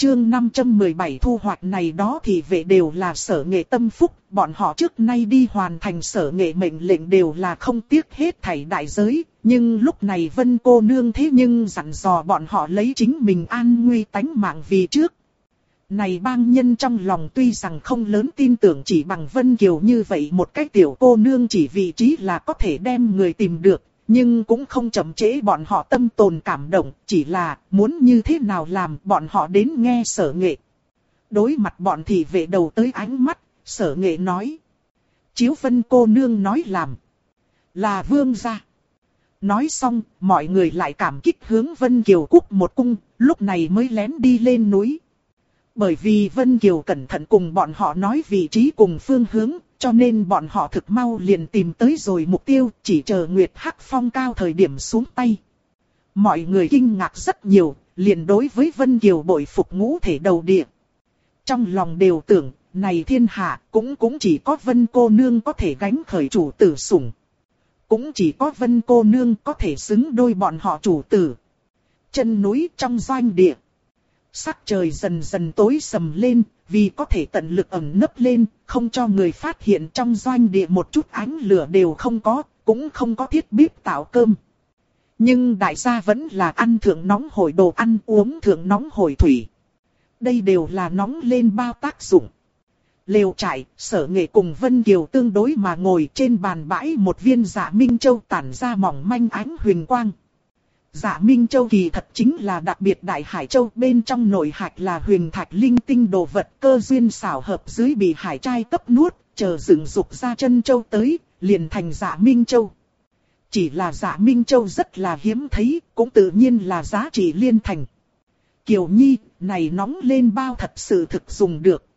chương 517 thu hoạch này đó thì vệ đều là Sở Nghệ tâm phúc, bọn họ trước nay đi hoàn thành Sở Nghệ mệnh lệnh đều là không tiếc hết thảy đại giới, nhưng lúc này Vân cô nương thế nhưng dặn dò bọn họ lấy chính mình an nguy tánh mạng vì trước. Này bang nhân trong lòng tuy rằng không lớn tin tưởng chỉ bằng Vân Kiều như vậy một cái tiểu cô nương chỉ vị trí là có thể đem người tìm được. Nhưng cũng không chậm trễ bọn họ tâm tồn cảm động, chỉ là muốn như thế nào làm bọn họ đến nghe Sở Nghệ. Đối mặt bọn thị vệ đầu tới ánh mắt, Sở Nghệ nói. Chiếu Vân cô nương nói làm. Là vương gia. Nói xong, mọi người lại cảm kích hướng Vân Kiều cúc một cung, lúc này mới lén đi lên núi. Bởi vì Vân Kiều cẩn thận cùng bọn họ nói vị trí cùng phương hướng, cho nên bọn họ thực mau liền tìm tới rồi mục tiêu, chỉ chờ Nguyệt Hắc Phong cao thời điểm xuống tay. Mọi người kinh ngạc rất nhiều, liền đối với Vân Kiều bội phục ngũ thể đầu địa. Trong lòng đều tưởng, này thiên hạ cũng chỉ có Vân cô nương có thể gánh khởi chủ tử sủng. Cũng chỉ có Vân cô nương có thể xứng đôi bọn họ chủ tử. Chân núi trong doanh địa. Sắc trời dần dần tối sầm lên, vì có thể tận lực ẩn nấp lên, không cho người phát hiện trong doanh địa một chút ánh lửa đều không có, cũng không có thiết bếp tạo cơm. Nhưng đại gia vẫn là ăn thượng nóng hổi đồ ăn, uống thượng nóng hổi thủy. Đây đều là nóng lên bao tác dụng. Lều trại, Sở Nghệ cùng Vân Kiều tương đối mà ngồi trên bàn bãi một viên Dạ Minh Châu tản ra mỏng manh ánh huỳnh quang. Dạ Minh Châu kỳ thật chính là đặc biệt đại hải châu, bên trong nội hạch là huyền thạch linh tinh đồ vật, cơ duyên xảo hợp dưới bị hải trai cấp nuốt, chờ dựng dục ra chân châu tới, liền thành Dạ Minh Châu. Chỉ là Dạ Minh Châu rất là hiếm thấy, cũng tự nhiên là giá trị liên thành. Kiều Nhi, này nóng lên bao thật sự thực dùng được.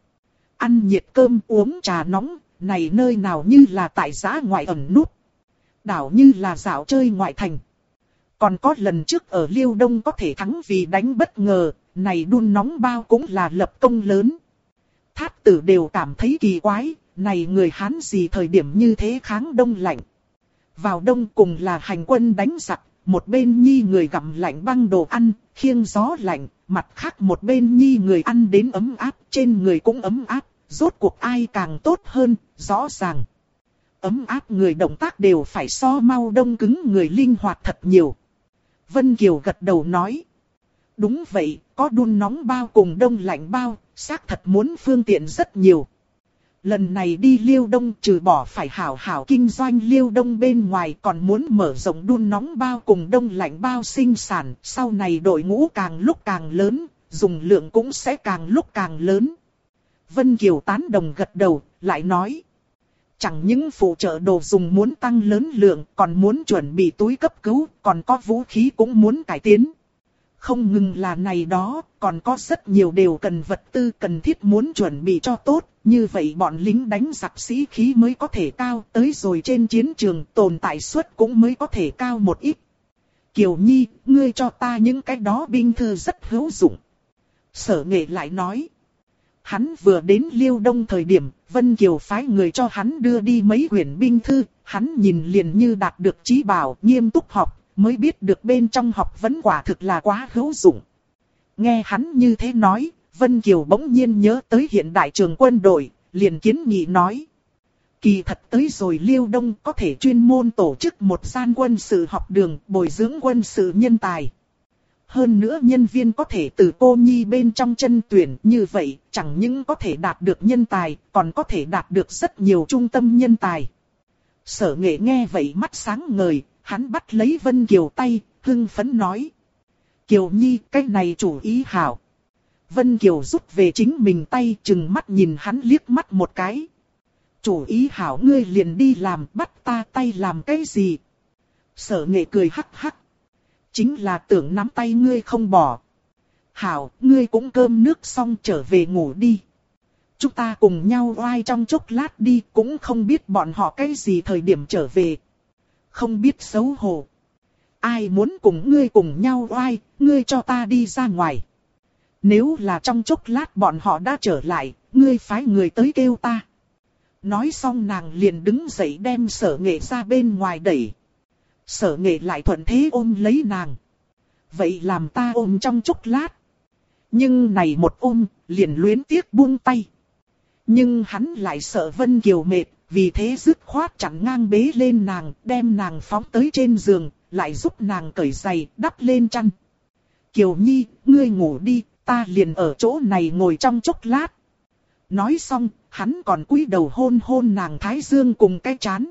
Ăn nhiệt cơm uống trà nóng, này nơi nào như là tại giã ngoại ẩn nút. Đảo như là dạo chơi ngoại thành. Còn có lần trước ở Liêu Đông có thể thắng vì đánh bất ngờ, này đun nóng bao cũng là lập công lớn. Thát tử đều cảm thấy kỳ quái, này người Hán gì thời điểm như thế kháng đông lạnh. Vào đông cùng là hành quân đánh giặc, một bên nhi người gặm lạnh băng đồ ăn, khiêng gió lạnh, mặt khác một bên nhi người ăn đến ấm áp, trên người cũng ấm áp, rốt cuộc ai càng tốt hơn, rõ ràng. Ấm áp người động tác đều phải so mau đông cứng người linh hoạt thật nhiều. Vân Kiều gật đầu nói. Đúng vậy, có đun nóng bao cùng đông lạnh bao, xác thật muốn phương tiện rất nhiều. Lần này đi Liêu Đông trừ bỏ phải hảo hảo kinh doanh Liêu Đông bên ngoài còn muốn mở rộng đun nóng bao cùng đông lạnh bao sinh sản. Sau này đội ngũ càng lúc càng lớn, dùng lượng cũng sẽ càng lúc càng lớn. Vân Kiều tán đồng gật đầu, lại nói. Chẳng những phụ trợ đồ dùng muốn tăng lớn lượng, còn muốn chuẩn bị túi cấp cứu, còn có vũ khí cũng muốn cải tiến. Không ngừng là này đó, còn có rất nhiều đều cần vật tư cần thiết muốn chuẩn bị cho tốt, như vậy bọn lính đánh giặc sĩ khí mới có thể cao, tới rồi trên chiến trường tồn tại suất cũng mới có thể cao một ít. Kiều Nhi, ngươi cho ta những cái đó binh thư rất hữu dụng. Sở Nghệ lại nói. Hắn vừa đến Liêu Đông thời điểm, Vân Kiều phái người cho hắn đưa đi mấy quyển binh thư, hắn nhìn liền như đạt được chí bảo, nghiêm túc học, mới biết được bên trong học vấn quả thực là quá hữu dụng. Nghe hắn như thế nói, Vân Kiều bỗng nhiên nhớ tới hiện đại trường quân đội, liền kiến nghị nói. Kỳ thật tới rồi Liêu Đông có thể chuyên môn tổ chức một gian quân sự học đường, bồi dưỡng quân sự nhân tài. Hơn nữa nhân viên có thể từ cô nhi bên trong chân tuyển, như vậy chẳng những có thể đạt được nhân tài, còn có thể đạt được rất nhiều trung tâm nhân tài. Sở Nghệ nghe vậy mắt sáng ngời, hắn bắt lấy Vân Kiều tay, hưng phấn nói. Kiều Nhi, cái này chủ ý hảo. Vân Kiều rút về chính mình tay, chừng mắt nhìn hắn liếc mắt một cái. Chủ ý hảo ngươi liền đi làm, bắt ta tay làm cái gì? Sở Nghệ cười hắc hắc. Chính là tưởng nắm tay ngươi không bỏ. Hảo, ngươi cũng cơm nước xong trở về ngủ đi. Chúng ta cùng nhau oai trong chốc lát đi, cũng không biết bọn họ cái gì thời điểm trở về. Không biết xấu hổ. Ai muốn cùng ngươi cùng nhau oai, ngươi cho ta đi ra ngoài. Nếu là trong chốc lát bọn họ đã trở lại, ngươi phái người tới kêu ta. Nói xong nàng liền đứng dậy đem Sở Nghệ ra bên ngoài đẩy. Sở Nghệ lại thuận thế ôm lấy nàng. Vậy làm ta ôm trong chốc lát. Nhưng này một ôm, liền luyến tiếc buông tay. Nhưng hắn lại sợ Vân Kiều mệt, vì thế dứt khoát chặn ngang bế lên nàng, đem nàng phóng tới trên giường, lại giúp nàng cởi giày, đắp lên chăn. Kiều Nhi, ngươi ngủ đi, ta liền ở chỗ này ngồi trong chốc lát. Nói xong, hắn còn cúi đầu hôn hôn nàng thái dương cùng cái trán.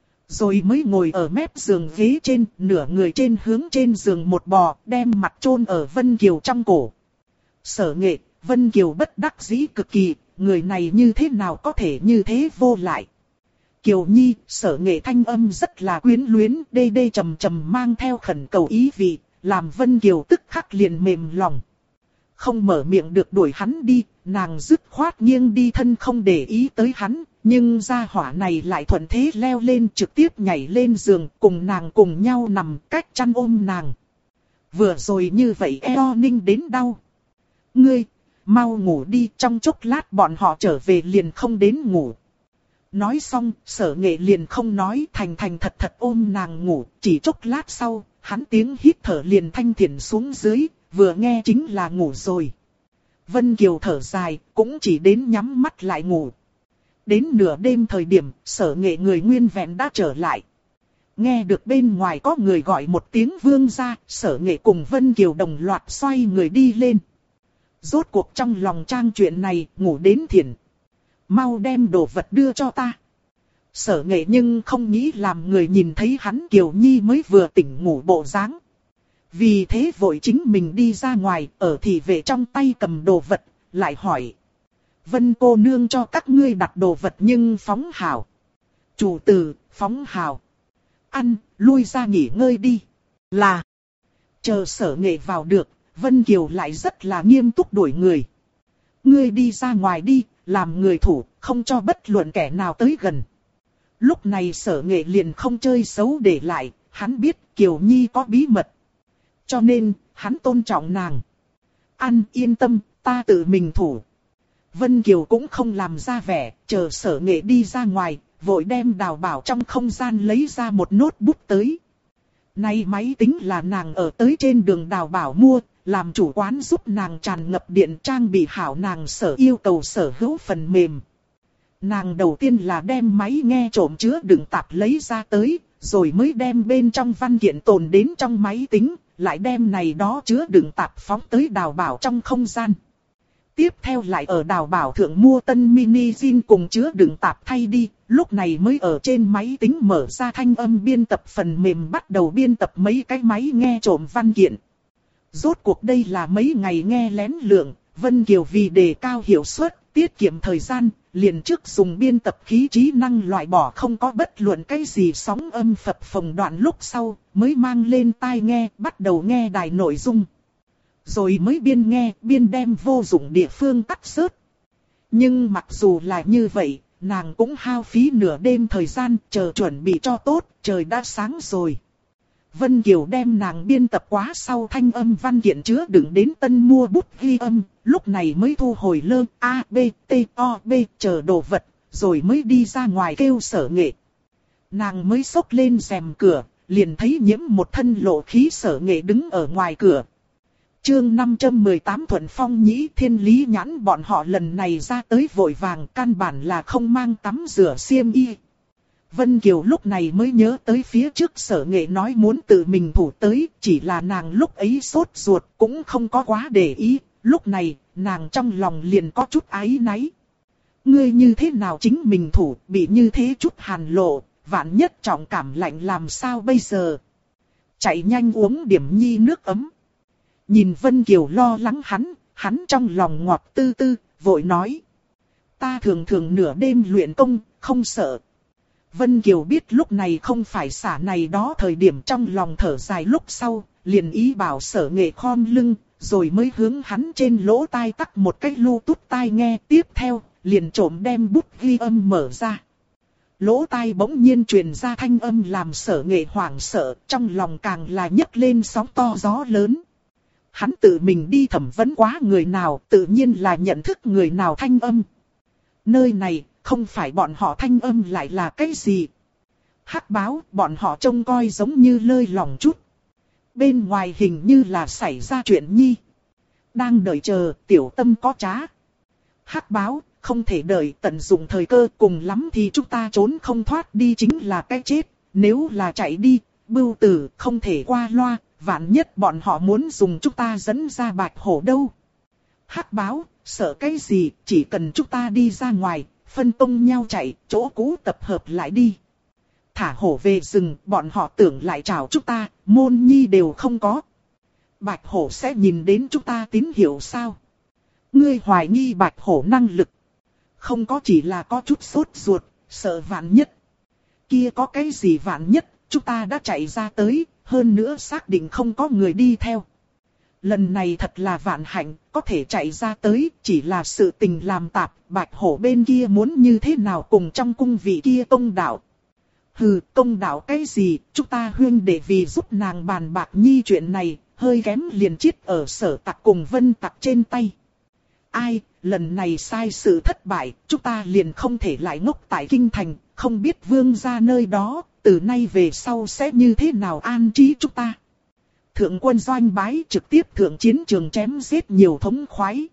Rồi mới ngồi ở mép giường ghế trên, nửa người trên hướng trên giường một bò, đem mặt chôn ở Vân Kiều trong cổ. Sở Nghệ, Vân Kiều bất đắc dĩ cực kỳ, người này như thế nào có thể như thế vô lại. Kiều Nhi, Sở Nghệ thanh âm rất là quyến luyến, đê đê trầm trầm mang theo khẩn cầu ý vị, làm Vân Kiều tức khắc liền mềm lòng. Không mở miệng được đuổi hắn đi, nàng dứt khoát nghiêng đi thân không để ý tới hắn, nhưng gia hỏa này lại thuận thế leo lên trực tiếp nhảy lên giường cùng nàng cùng nhau nằm cách chăn ôm nàng. Vừa rồi như vậy eo ninh đến đau. Ngươi, mau ngủ đi, trong chốc lát bọn họ trở về liền không đến ngủ. Nói xong, Sở Nghệ liền không nói, thành thành thật thật ôm nàng ngủ, chỉ chốc lát sau, hắn tiếng hít thở liền thanh thiện xuống dưới, vừa nghe chính là ngủ rồi. Vân Kiều thở dài, cũng chỉ đến nhắm mắt lại ngủ. Đến nửa đêm thời điểm, Sở Nghệ người nguyên vẹn đã trở lại. Nghe được bên ngoài có người gọi một tiếng vương ra, Sở Nghệ cùng Vân Kiều đồng loạt xoay người đi lên. Rốt cuộc trong lòng trang chuyện này, ngủ đến thiện. Mau đem đồ vật đưa cho ta. Sở Nghệ nhưng không nghĩ làm người nhìn thấy hắn Kiều Nhi mới vừa tỉnh ngủ bộ dáng. Vì thế vội chính mình đi ra ngoài, ở thị vệ trong tay cầm đồ vật, lại hỏi. Vân cô nương cho các ngươi đặt đồ vật nhưng phóng hào. Chủ tử, phóng hào. Ăn, lui ra nghỉ ngơi đi. Là. Chờ Sở Nghệ vào được, Vân Kiều lại rất là nghiêm túc đuổi người. Ngươi đi ra ngoài đi, làm người thủ, không cho bất luận kẻ nào tới gần. Lúc này Sở Nghệ liền không chơi xấu để lại, hắn biết Kiều Nhi có bí mật. Cho nên, hắn tôn trọng nàng. Ăn yên tâm, ta tự mình thủ. Vân Kiều cũng không làm ra vẻ, chờ Sở Nghệ đi ra ngoài, vội đem Đào Bảo trong không gian lấy ra một notebook tới. Nay máy tính là nàng ở tới trên đường Đào Bảo mua, làm chủ quán giúp nàng tràn ngập điện trang bị hảo nàng sở yêu cầu sở hữu phần mềm. Nàng đầu tiên là đem máy nghe trộm chứa đựng tạp lấy ra tới, rồi mới đem bên trong văn kiện tồn đến trong máy tính, lại đem này đó chứa đựng tạp phóng tới Đào Bảo trong không gian. Tiếp theo lại ở Đào Bảo thượng mua tân mini zin cùng chứa đựng tạp thay đi, lúc này mới ở trên máy tính mở ra thanh âm biên tập phần mềm bắt đầu biên tập mấy cái máy nghe trộm văn kiện. Rốt cuộc đây là mấy ngày nghe lén lượng, Vân Kiều vì đề cao hiệu suất, tiết kiệm thời gian, liền trước dùng biên tập khí trí năng loại bỏ không có bất luận cái gì sóng âm phập phồng đoạn lúc sau, mới mang lên tai nghe, bắt đầu nghe đài nội dung. Rồi mới biên nghe, biên đem vô dụng địa phương cắt rớt. Nhưng mặc dù là như vậy, nàng cũng hao phí nửa đêm thời gian, chờ chuẩn bị cho tốt, trời đã sáng rồi. Vân Kiều đem nàng biên tập quá sau thanh âm văn kiện chứa đựng đến tân mua bút ghi âm, lúc này mới thu hồi lơ A, B, T, O, B chờ đồ vật, rồi mới đi ra ngoài kêu Sở Nghệ. Nàng mới xốc lên rèm cửa, liền thấy Nhiễm một thân lộ khí Sở Nghệ đứng ở ngoài cửa. Chương 518 Thuận Phong Nhĩ Thiên Lý Nhãn bọn họ lần này ra tới vội vàng căn bản là không mang tắm rửa xiêm y. Vân Kiều lúc này mới nhớ tới phía trước Sở Nghệ nói muốn tự mình thủ tới, chỉ là nàng lúc ấy sốt ruột cũng không có quá để ý, lúc này nàng trong lòng liền có chút áy náy. Ngươi như thế nào chính mình thủ, bị như thế chút hàn lộ, vạn nhất trọng cảm lạnh làm sao bây giờ? Chạy nhanh uống điểm nhi nước ấm. Nhìn Vân Kiều lo lắng hắn trong lòng ngọt tư tư, vội nói. Ta thường thường nửa đêm luyện công, không sợ. Vân Kiều biết lúc này không phải xả này đó thời điểm trong lòng thở dài lúc sau, liền ý bảo Sở Nghệ khom lưng, rồi mới hướng hắn trên lỗ tai tắc một cái lưu tút tai nghe, tiếp theo, liền trộm đem bút ghi âm mở ra. Lỗ tai bỗng nhiên truyền ra thanh âm làm Sở Nghệ hoảng sợ, trong lòng càng là nhấc lên sóng to gió lớn. Hắn tự mình đi thẩm vấn quá người nào, tự nhiên là nhận thức người nào thanh âm. Nơi này, không phải bọn họ thanh âm lại là cái gì? Hắc báo, bọn họ trông coi giống như lơi lỏng chút. Bên ngoài hình như là xảy ra chuyện nhi. đang đợi chờ, tiểu tâm có trá. Hắc báo, không thể đợi, tận dụng thời cơ, cùng lắm thì chúng ta trốn không thoát đi chính là cái chết. Nếu là chạy đi, Bưu Tử không thể qua loa, vạn nhất bọn họ muốn dùng chúng ta dẫn ra Bạch Hổ đâu. Hắc báo, sợ cái gì, chỉ cần chúng ta đi ra ngoài, phân tông nhau chạy, chỗ cũ tập hợp lại đi. Thả hổ về rừng, bọn họ tưởng lại chào chúng ta, môn nhi đều không có. Bạch Hổ sẽ nhìn đến chúng ta tín hiệu sao? Ngươi hoài nghi Bạch Hổ năng lực. Không có, chỉ là có chút sốt ruột, sợ vạn nhất. Kia có cái gì vạn nhất, chúng ta đã chạy ra tới, hơn nữa xác định không có người đi theo. Lần này thật là vạn hạnh, có thể chạy ra tới, chỉ là sự tình làm tạp, Bạch Hổ bên kia muốn như thế nào cùng trong cung vị kia công đạo. Hừ, công đạo cái gì, chúng ta huyên để vì giúp nàng bàn bạc nhi chuyện này, hơi kém liền chết ở Sở Tặc cùng Vân Tặc trên tay. Ai, lần này sai sự thất bại, chúng ta liền không thể lại ngốc tại kinh thành, không biết vương gia nơi đó, từ nay về sau sẽ như thế nào an trí chúng ta. Thượng quân Doanh Bái trực tiếp thượng chiến trường chém giết nhiều thống khoái.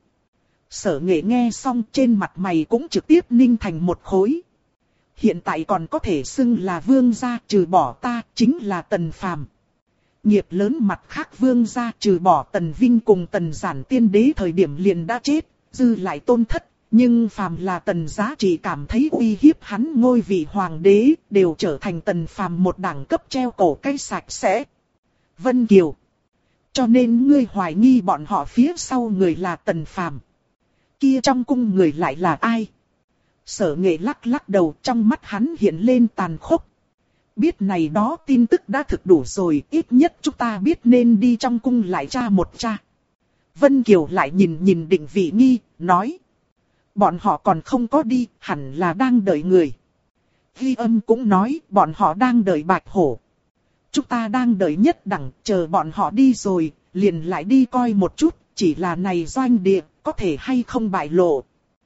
Sở Nghệ nghe xong trên mặt mày cũng trực tiếp ninh thành một khối. Hiện tại còn có thể xưng là vương gia, trừ bỏ ta chính là Tần Phàm. Nghiệp lớn mặt khác vương gia trừ bỏ Tần Vinh cùng Tần Giản tiên đế thời điểm liền đã chết, dư lại tôn thất. Nhưng phàm là Tần Giá chỉ cảm thấy uy hiếp hắn ngôi vị hoàng đế, đều trở thành Tần Phàm một đẳng cấp treo cổ cái sạch sẽ. Vân Kiều. Cho nên ngươi hoài nghi bọn họ phía sau người là Tần Phàm. Kia trong cung người lại là ai? Sở Nghệ lắc lắc đầu, trong mắt hắn hiện lên tàn khốc. Biết này đó tin tức đã thực đủ rồi, ít nhất chúng ta biết nên đi trong cung lại tra một tra. Vân Kiều lại nhìn Định Vị Nghi, nói. Bọn họ còn không có đi, hẳn là đang đợi người. Ghi Âm cũng nói, bọn họ đang đợi Bạch Hổ. Chúng ta đang đợi nhất đẳng, chờ bọn họ đi rồi, liền lại đi coi một chút, chỉ là này doanh địa, có thể hay không bại lộ.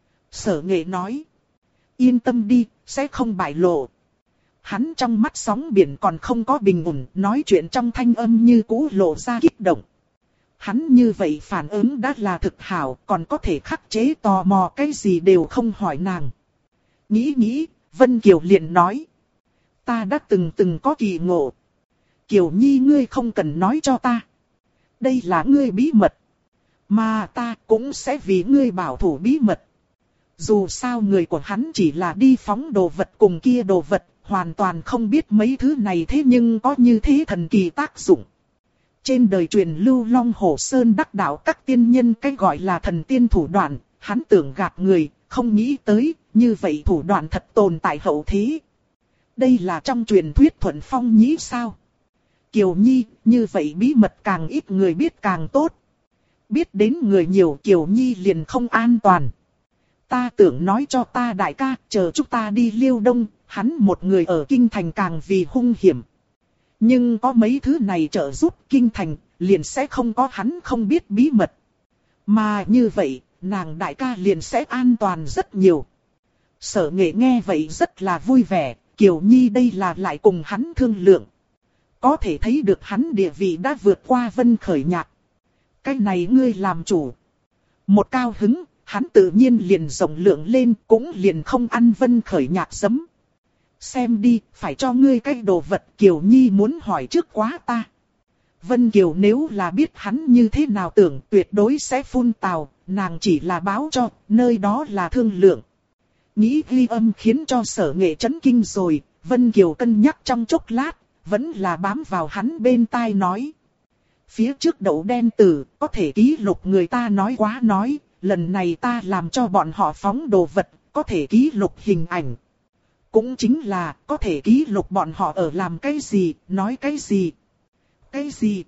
Sở Nghệ nói. Yên tâm đi, sẽ không bại lộ. Hắn trong mắt sóng biển còn không có bình ổn, nói chuyện trong thanh âm như cũ lộ ra kích động. Hắn như vậy phản ứng đã là thực hảo, còn có thể khắc chế tò mò cái gì đều không hỏi nàng. Nghĩ, Vân Kiều liền nói. Ta đã từng có kỳ ngộ. Kiều Nhi ngươi không cần nói cho ta. Đây là ngươi bí mật. Mà ta cũng sẽ vì ngươi bảo thủ bí mật. Dù sao người của hắn chỉ là đi phóng đồ vật cùng kia đồ vật, hoàn toàn không biết mấy thứ này thế nhưng có như thế thần kỳ tác dụng. Trên đời truyền lưu Long Hổ Sơn đắc đạo các tiên nhân cái gọi là thần tiên thủ đoạn, hắn tưởng gạt người, không nghĩ tới, như vậy thủ đoạn thật tồn tại hậu thế. Đây là trong truyền thuyết Thuận Phong Nhĩ sao? Kiều Nhi, như vậy bí mật càng ít người biết càng tốt. Biết đến người nhiều Kiều Nhi liền không an toàn. Ta tưởng nói cho ta đại ca, chờ chúng ta đi Liêu Đông, hắn một người ở kinh thành càng vì hung hiểm. Nhưng có mấy thứ này trợ giúp kinh thành, liền sẽ không có hắn không biết bí mật. Mà như vậy, nàng đại ca liền sẽ an toàn rất nhiều. Sở Nghệ nghe vậy rất là vui vẻ, Kiều Nhi đây là lại cùng hắn thương lượng. Có thể thấy được hắn địa vị đã vượt qua Vân Khởi Nhạc. Cái này ngươi làm chủ. Một cao hứng, hắn tự nhiên liền rộng lượng lên, cũng liền không ăn Vân Khởi Nhạc giấm. Xem đi, phải cho ngươi cái đồ vật, Kiều Nhi muốn hỏi trước quá ta. Vân Kiều nếu là biết hắn như thế nào tưởng tuyệt đối sẽ phun tào, nàng chỉ là báo cho, nơi đó là thương lượng. Nghĩ Ghi Âm khiến cho Sở Nghệ chấn kinh rồi, Vân Kiều cân nhắc trong chốc lát, vẫn là bám vào hắn bên tai nói. Phía trước Đậu Đen Tử, có thể ký lục người ta nói quá nói, lần này ta làm cho bọn họ phóng đồ vật, có thể ký lục hình ảnh. Cũng chính là, có thể ký lục bọn họ ở làm cái gì, nói cái gì. Cái gì?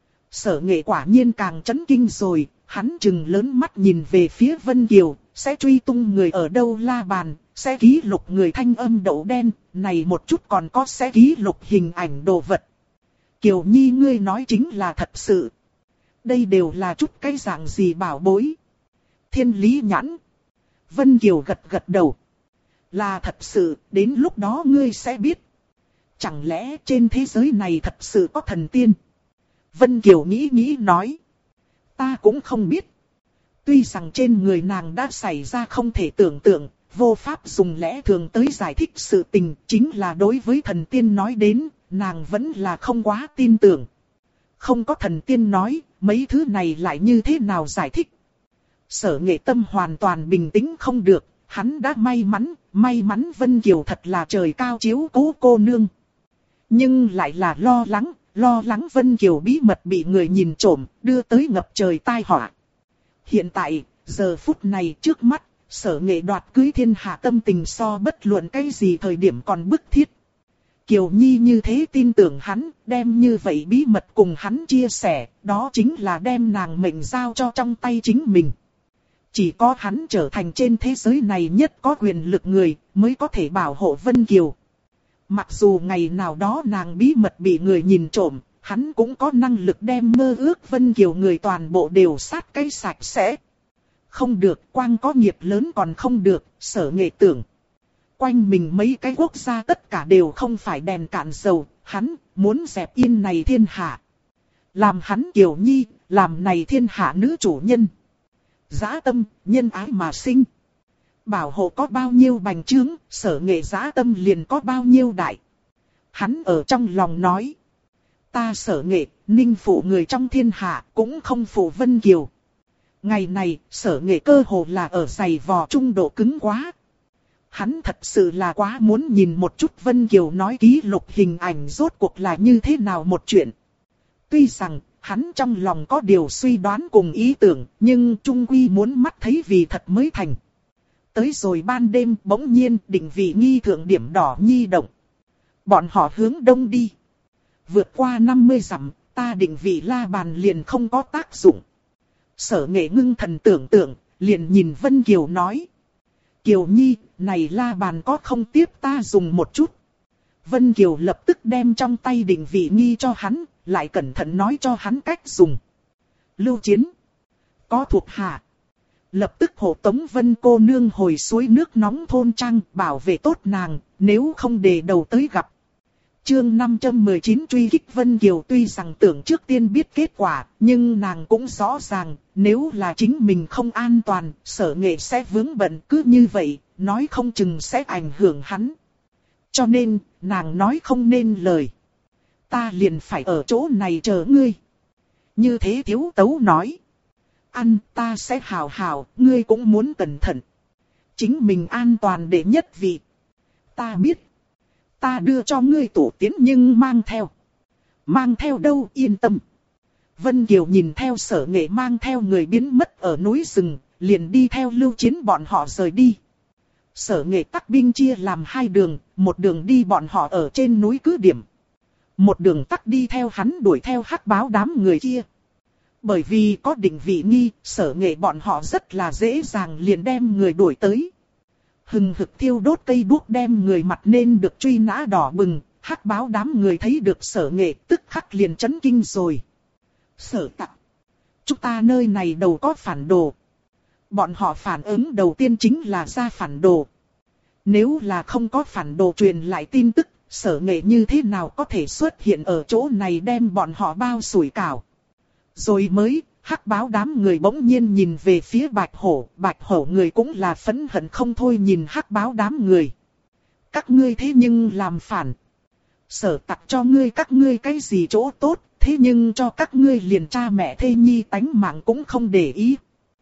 Sở Nghệ quả nhiên càng chấn kinh rồi, hắn trừng lớn mắt nhìn về phía Vân Kiều, sẽ truy tung người ở đâu la bàn, sẽ ký lục người thanh âm Đậu Đen, này một chút còn có sẽ ký lục hình ảnh đồ vật. Kiều Nhi ngươi nói chính là thật sự. Đây đều là chút cái dạng gì bảo bối. Thiên lý nhãn. Vân Kiều gật đầu. Là thật sự, đến lúc đó ngươi sẽ biết. Chẳng lẽ trên thế giới này thật sự có thần tiên? Vân Kiều nghĩ nói. Ta cũng không biết. Tuy rằng trên người nàng đã xảy ra không thể tưởng tượng, vô pháp dùng lẽ thường tới giải thích sự tình, chính là đối với thần tiên nói đến, nàng vẫn là không quá tin tưởng. Không có thần tiên nói, mấy thứ này lại như thế nào giải thích? Sở Nghệ Tâm hoàn toàn bình tĩnh không được, hắn đã may mắn Vân Kiều thật là trời cao chiếu cố cô nương. Nhưng lại là lo lắng Vân Kiều bí mật bị người nhìn trộm, đưa tới ngập trời tai họa. Hiện tại, giờ phút này trước mắt, Sở Nghệ đoạt cưới thiên hạ tâm tình so bất luận cái gì thời điểm còn bức thiết. Kiều Nhi như thế tin tưởng hắn, đem như vậy bí mật cùng hắn chia sẻ, đó chính là đem nàng mệnh giao cho trong tay chính mình. Chỉ có hắn trở thành trên thế giới này nhất có quyền lực người, mới có thể bảo hộ Vân Kiều. Mặc dù ngày nào đó nàng bí mật bị người nhìn trộm, hắn cũng có năng lực đem mơ ước Vân Kiều người toàn bộ đều sát cái sạch sẽ. Không được, quang có nghiệp lớn còn không được, Sở Nghệ tưởng. Quanh mình mấy cái quốc gia tất cả đều không phải đèn cạn dầu, hắn muốn dẹp yên này thiên hạ. Làm hắn Kiều Nhi, làm này thiên hạ nữ chủ nhân. Dã tâm, nhân ái mà sinh. Bảo hộ có bao nhiêu bành trướng, Sở Nghệ dã tâm liền có bao nhiêu đại. Hắn ở trong lòng nói. Ta Sở Nghệ, ninh phụ người trong thiên hạ, cũng không phụ Vân Kiều. Ngày này, Sở Nghệ cơ hồ là ở giày vò trung độ cứng quá. Hắn thật sự là quá muốn nhìn một chút Vân Kiều nói ký lục hình ảnh rốt cuộc là như thế nào một chuyện. Tuy rằng, hắn trong lòng có điều suy đoán cùng ý tưởng, nhưng trung quy muốn mắt thấy vì thật mới thành. Tới rồi ban đêm bỗng nhiên định vị nghi thượng điểm đỏ nhi động. Bọn họ hướng đông đi. Vượt qua 50 dặm, ta định vị la bàn liền không có tác dụng. Sở Nghệ ngưng thần tưởng tượng, liền nhìn Vân Kiều nói. Kiều Nhi, này la bàn có không tiếp ta dùng một chút. Vân Kiều lập tức đem trong tay định vị nghi cho hắn, lại cẩn thận nói cho hắn cách dùng. Lưu Chiến. Có thuộc hạ. Lập tức hộ tống Vân cô nương hồi suối nước nóng thôn trang, bảo vệ tốt nàng, nếu không để đầu tới gặp. Chương 519 truy kích Vân Kiều tuy rằng tưởng trước tiên biết kết quả, nhưng nàng cũng rõ ràng, nếu là chính mình không an toàn, Sở Nghệ sẽ vướng bận cứ như vậy, nói không chừng sẽ ảnh hưởng hắn. Cho nên, nàng nói không nên lời. Ta liền phải ở chỗ này chờ ngươi. Như thế Thiếu Tấu nói. Ăn ta sẽ hào hào, ngươi cũng muốn cẩn thận. Chính mình an toàn để nhất vị. Ta biết. Ta đưa cho ngươi tổ tiến nhưng mang theo. Mang theo đâu yên tâm. Vân Kiều nhìn theo Sở Nghệ mang theo người biến mất ở núi rừng, liền đi theo Lưu Chiến bọn họ rời đi. Sở Nghệ tắc binh chia làm hai đường, một đường đi bọn họ ở trên núi cứ điểm. Một đường tắc đi theo hắn đuổi theo hắc báo đám người kia. Bởi vì có định vị nghi, Sở Nghệ bọn họ rất là dễ dàng liền đem người đuổi tới. Hừng hực thiêu đốt cây đuốc đem người mặt nên được truy nã đỏ bừng, hắc báo đám người thấy được Sở Nghệ tức khắc liền chấn kinh rồi. Sở Tặc, chúng ta nơi này đâu có phản đồ. Bọn họ phản ứng đầu tiên chính là ra phản đồ. Nếu là không có phản đồ truyền lại tin tức, Sở Nghệ như thế nào có thể xuất hiện ở chỗ này đem bọn họ bao sủi cảo. Rồi mới, hắc báo đám người bỗng nhiên nhìn về phía Bạch Hổ người cũng là phẫn hận không thôi nhìn hắc báo đám người. Các ngươi thế nhưng làm phản. Sở Tặc cho ngươi các ngươi cái gì chỗ tốt, thế nhưng cho các ngươi liền cha mẹ thê nhi tánh mạng cũng không để ý.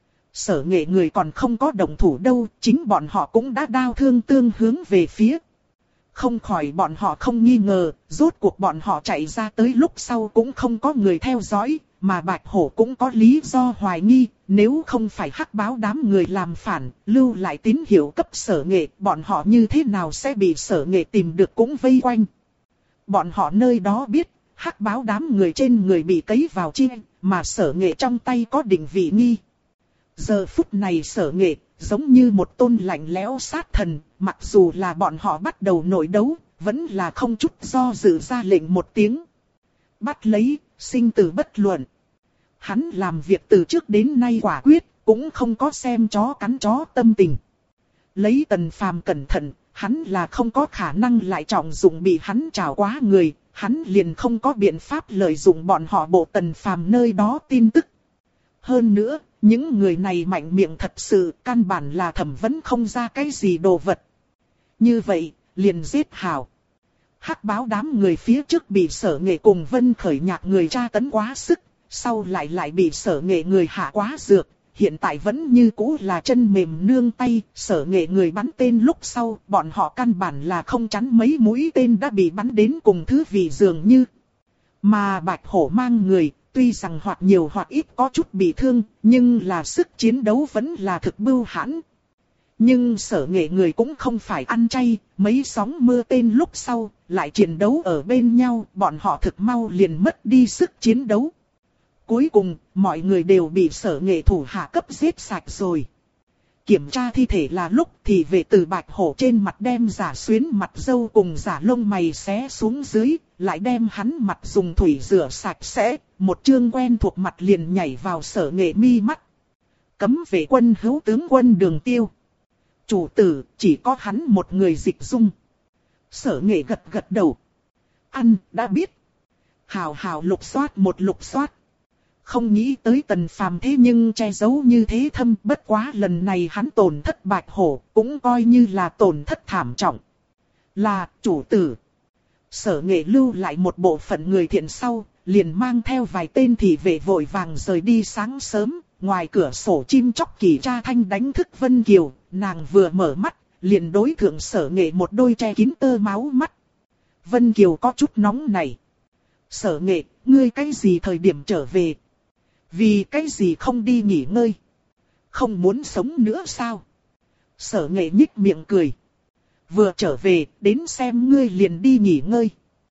Sở Nghệ người còn không có động thủ đâu, chính bọn họ cũng đã đao thương tương hướng về phía. Không khỏi bọn họ không nghi ngờ, rốt cuộc bọn họ chạy ra tới lúc sau cũng không có người theo dõi, mà Bạch Hổ cũng có lý do hoài nghi, nếu không phải hắc báo đám người làm phản, lưu lại tín hiệu cấp Sở Nghệ, bọn họ như thế nào sẽ bị Sở Nghệ tìm được cũng vây quanh. Bọn họ nơi đó biết, hắc báo đám người trên người bị cấy vào chi, mà Sở Nghệ trong tay có định vị nghi. Giờ phút này Sở Nghệ, giống như một tôn lạnh lẽo sát thần, mặc dù là bọn họ bắt đầu nội đấu, vẫn là không chút do dự ra lệnh một tiếng. Bắt lấy, sinh tử bất luận. Hắn làm việc từ trước đến nay quả quyết, cũng không có xem chó cắn chó tâm tình. Lấy Tần Phàm cẩn thận, hắn là không có khả năng lại trọng dụng bị hắn trảo quá người, hắn liền không có biện pháp lợi dụng bọn họ bộ Tần Phàm nơi đó tin tức. Hơn nữa, Những người này mạnh miệng thật sự, căn bản là thẩm vấn không ra cái gì đồ vật. Như vậy, liền giết hảo. Hắc báo đám người phía trước bị Sở Nghệ cùng Vân Khởi Nhạc người tra tấn quá sức, sau lại bị Sở Nghệ người hạ quá dược, hiện tại vẫn như cũ là chân mềm nương tay. Sở Nghệ người bắn tên lúc sau, bọn họ căn bản là không chắn mấy mũi tên đã bị bắn đến cùng thứ vị dường như. Mà Bạch Hổ mang người, tuy rằng hoặc nhiều hoặc ít có chút bị thương, nhưng là sức chiến đấu vẫn là thực bưu hãn. Nhưng Sở Nghệ người cũng không phải ăn chay, mấy sóng mưa tên lúc sau, lại chiến đấu ở bên nhau, bọn họ thực mau liền mất đi sức chiến đấu. Cuối cùng, mọi người đều bị Sở Nghệ thủ hạ cấp giết sạch rồi. Kiểm tra thi thể là lúc thì vệ từ Bạch Hổ trên mặt đem giả xuyến mặt dâu cùng giả lông mày xé xuống dưới, lại đem hắn mặt dùng thủy rửa sạch sẽ, một chương quen thuộc mặt liền nhảy vào Sở Nghệ mi mắt. Cấm vệ quân hữu tướng quân Đường Tiêu. Chủ tử, chỉ có hắn một người dịch dung. Sở Nghệ gật gật đầu. Ăn, đã biết. Hào lục soát một lục soát. Không nghĩ tới Tần Phàm thế nhưng che giấu như thế thâm, bất quá lần này hắn tổn thất Bạch Hổ, cũng coi như là tổn thất thảm trọng. Là, chủ tử. Sở Nghệ lưu lại một bộ phận người thiện sau, liền mang theo vài tên thị vệ vội vàng rời đi sáng sớm, ngoài cửa sổ chim chóc kỳ tra thanh đánh thức Vân Kiều, nàng vừa mở mắt, liền đối thượng Sở Nghệ một đôi che kín tơ máu mắt. Vân Kiều có chút nóng này. Sở Nghệ, ngươi cái gì thời điểm trở về? Vì cái gì không đi nghỉ ngơi? Không muốn sống nữa sao? Sở Nghệ nhích miệng cười. Vừa trở về, đến xem ngươi liền đi nghỉ ngơi.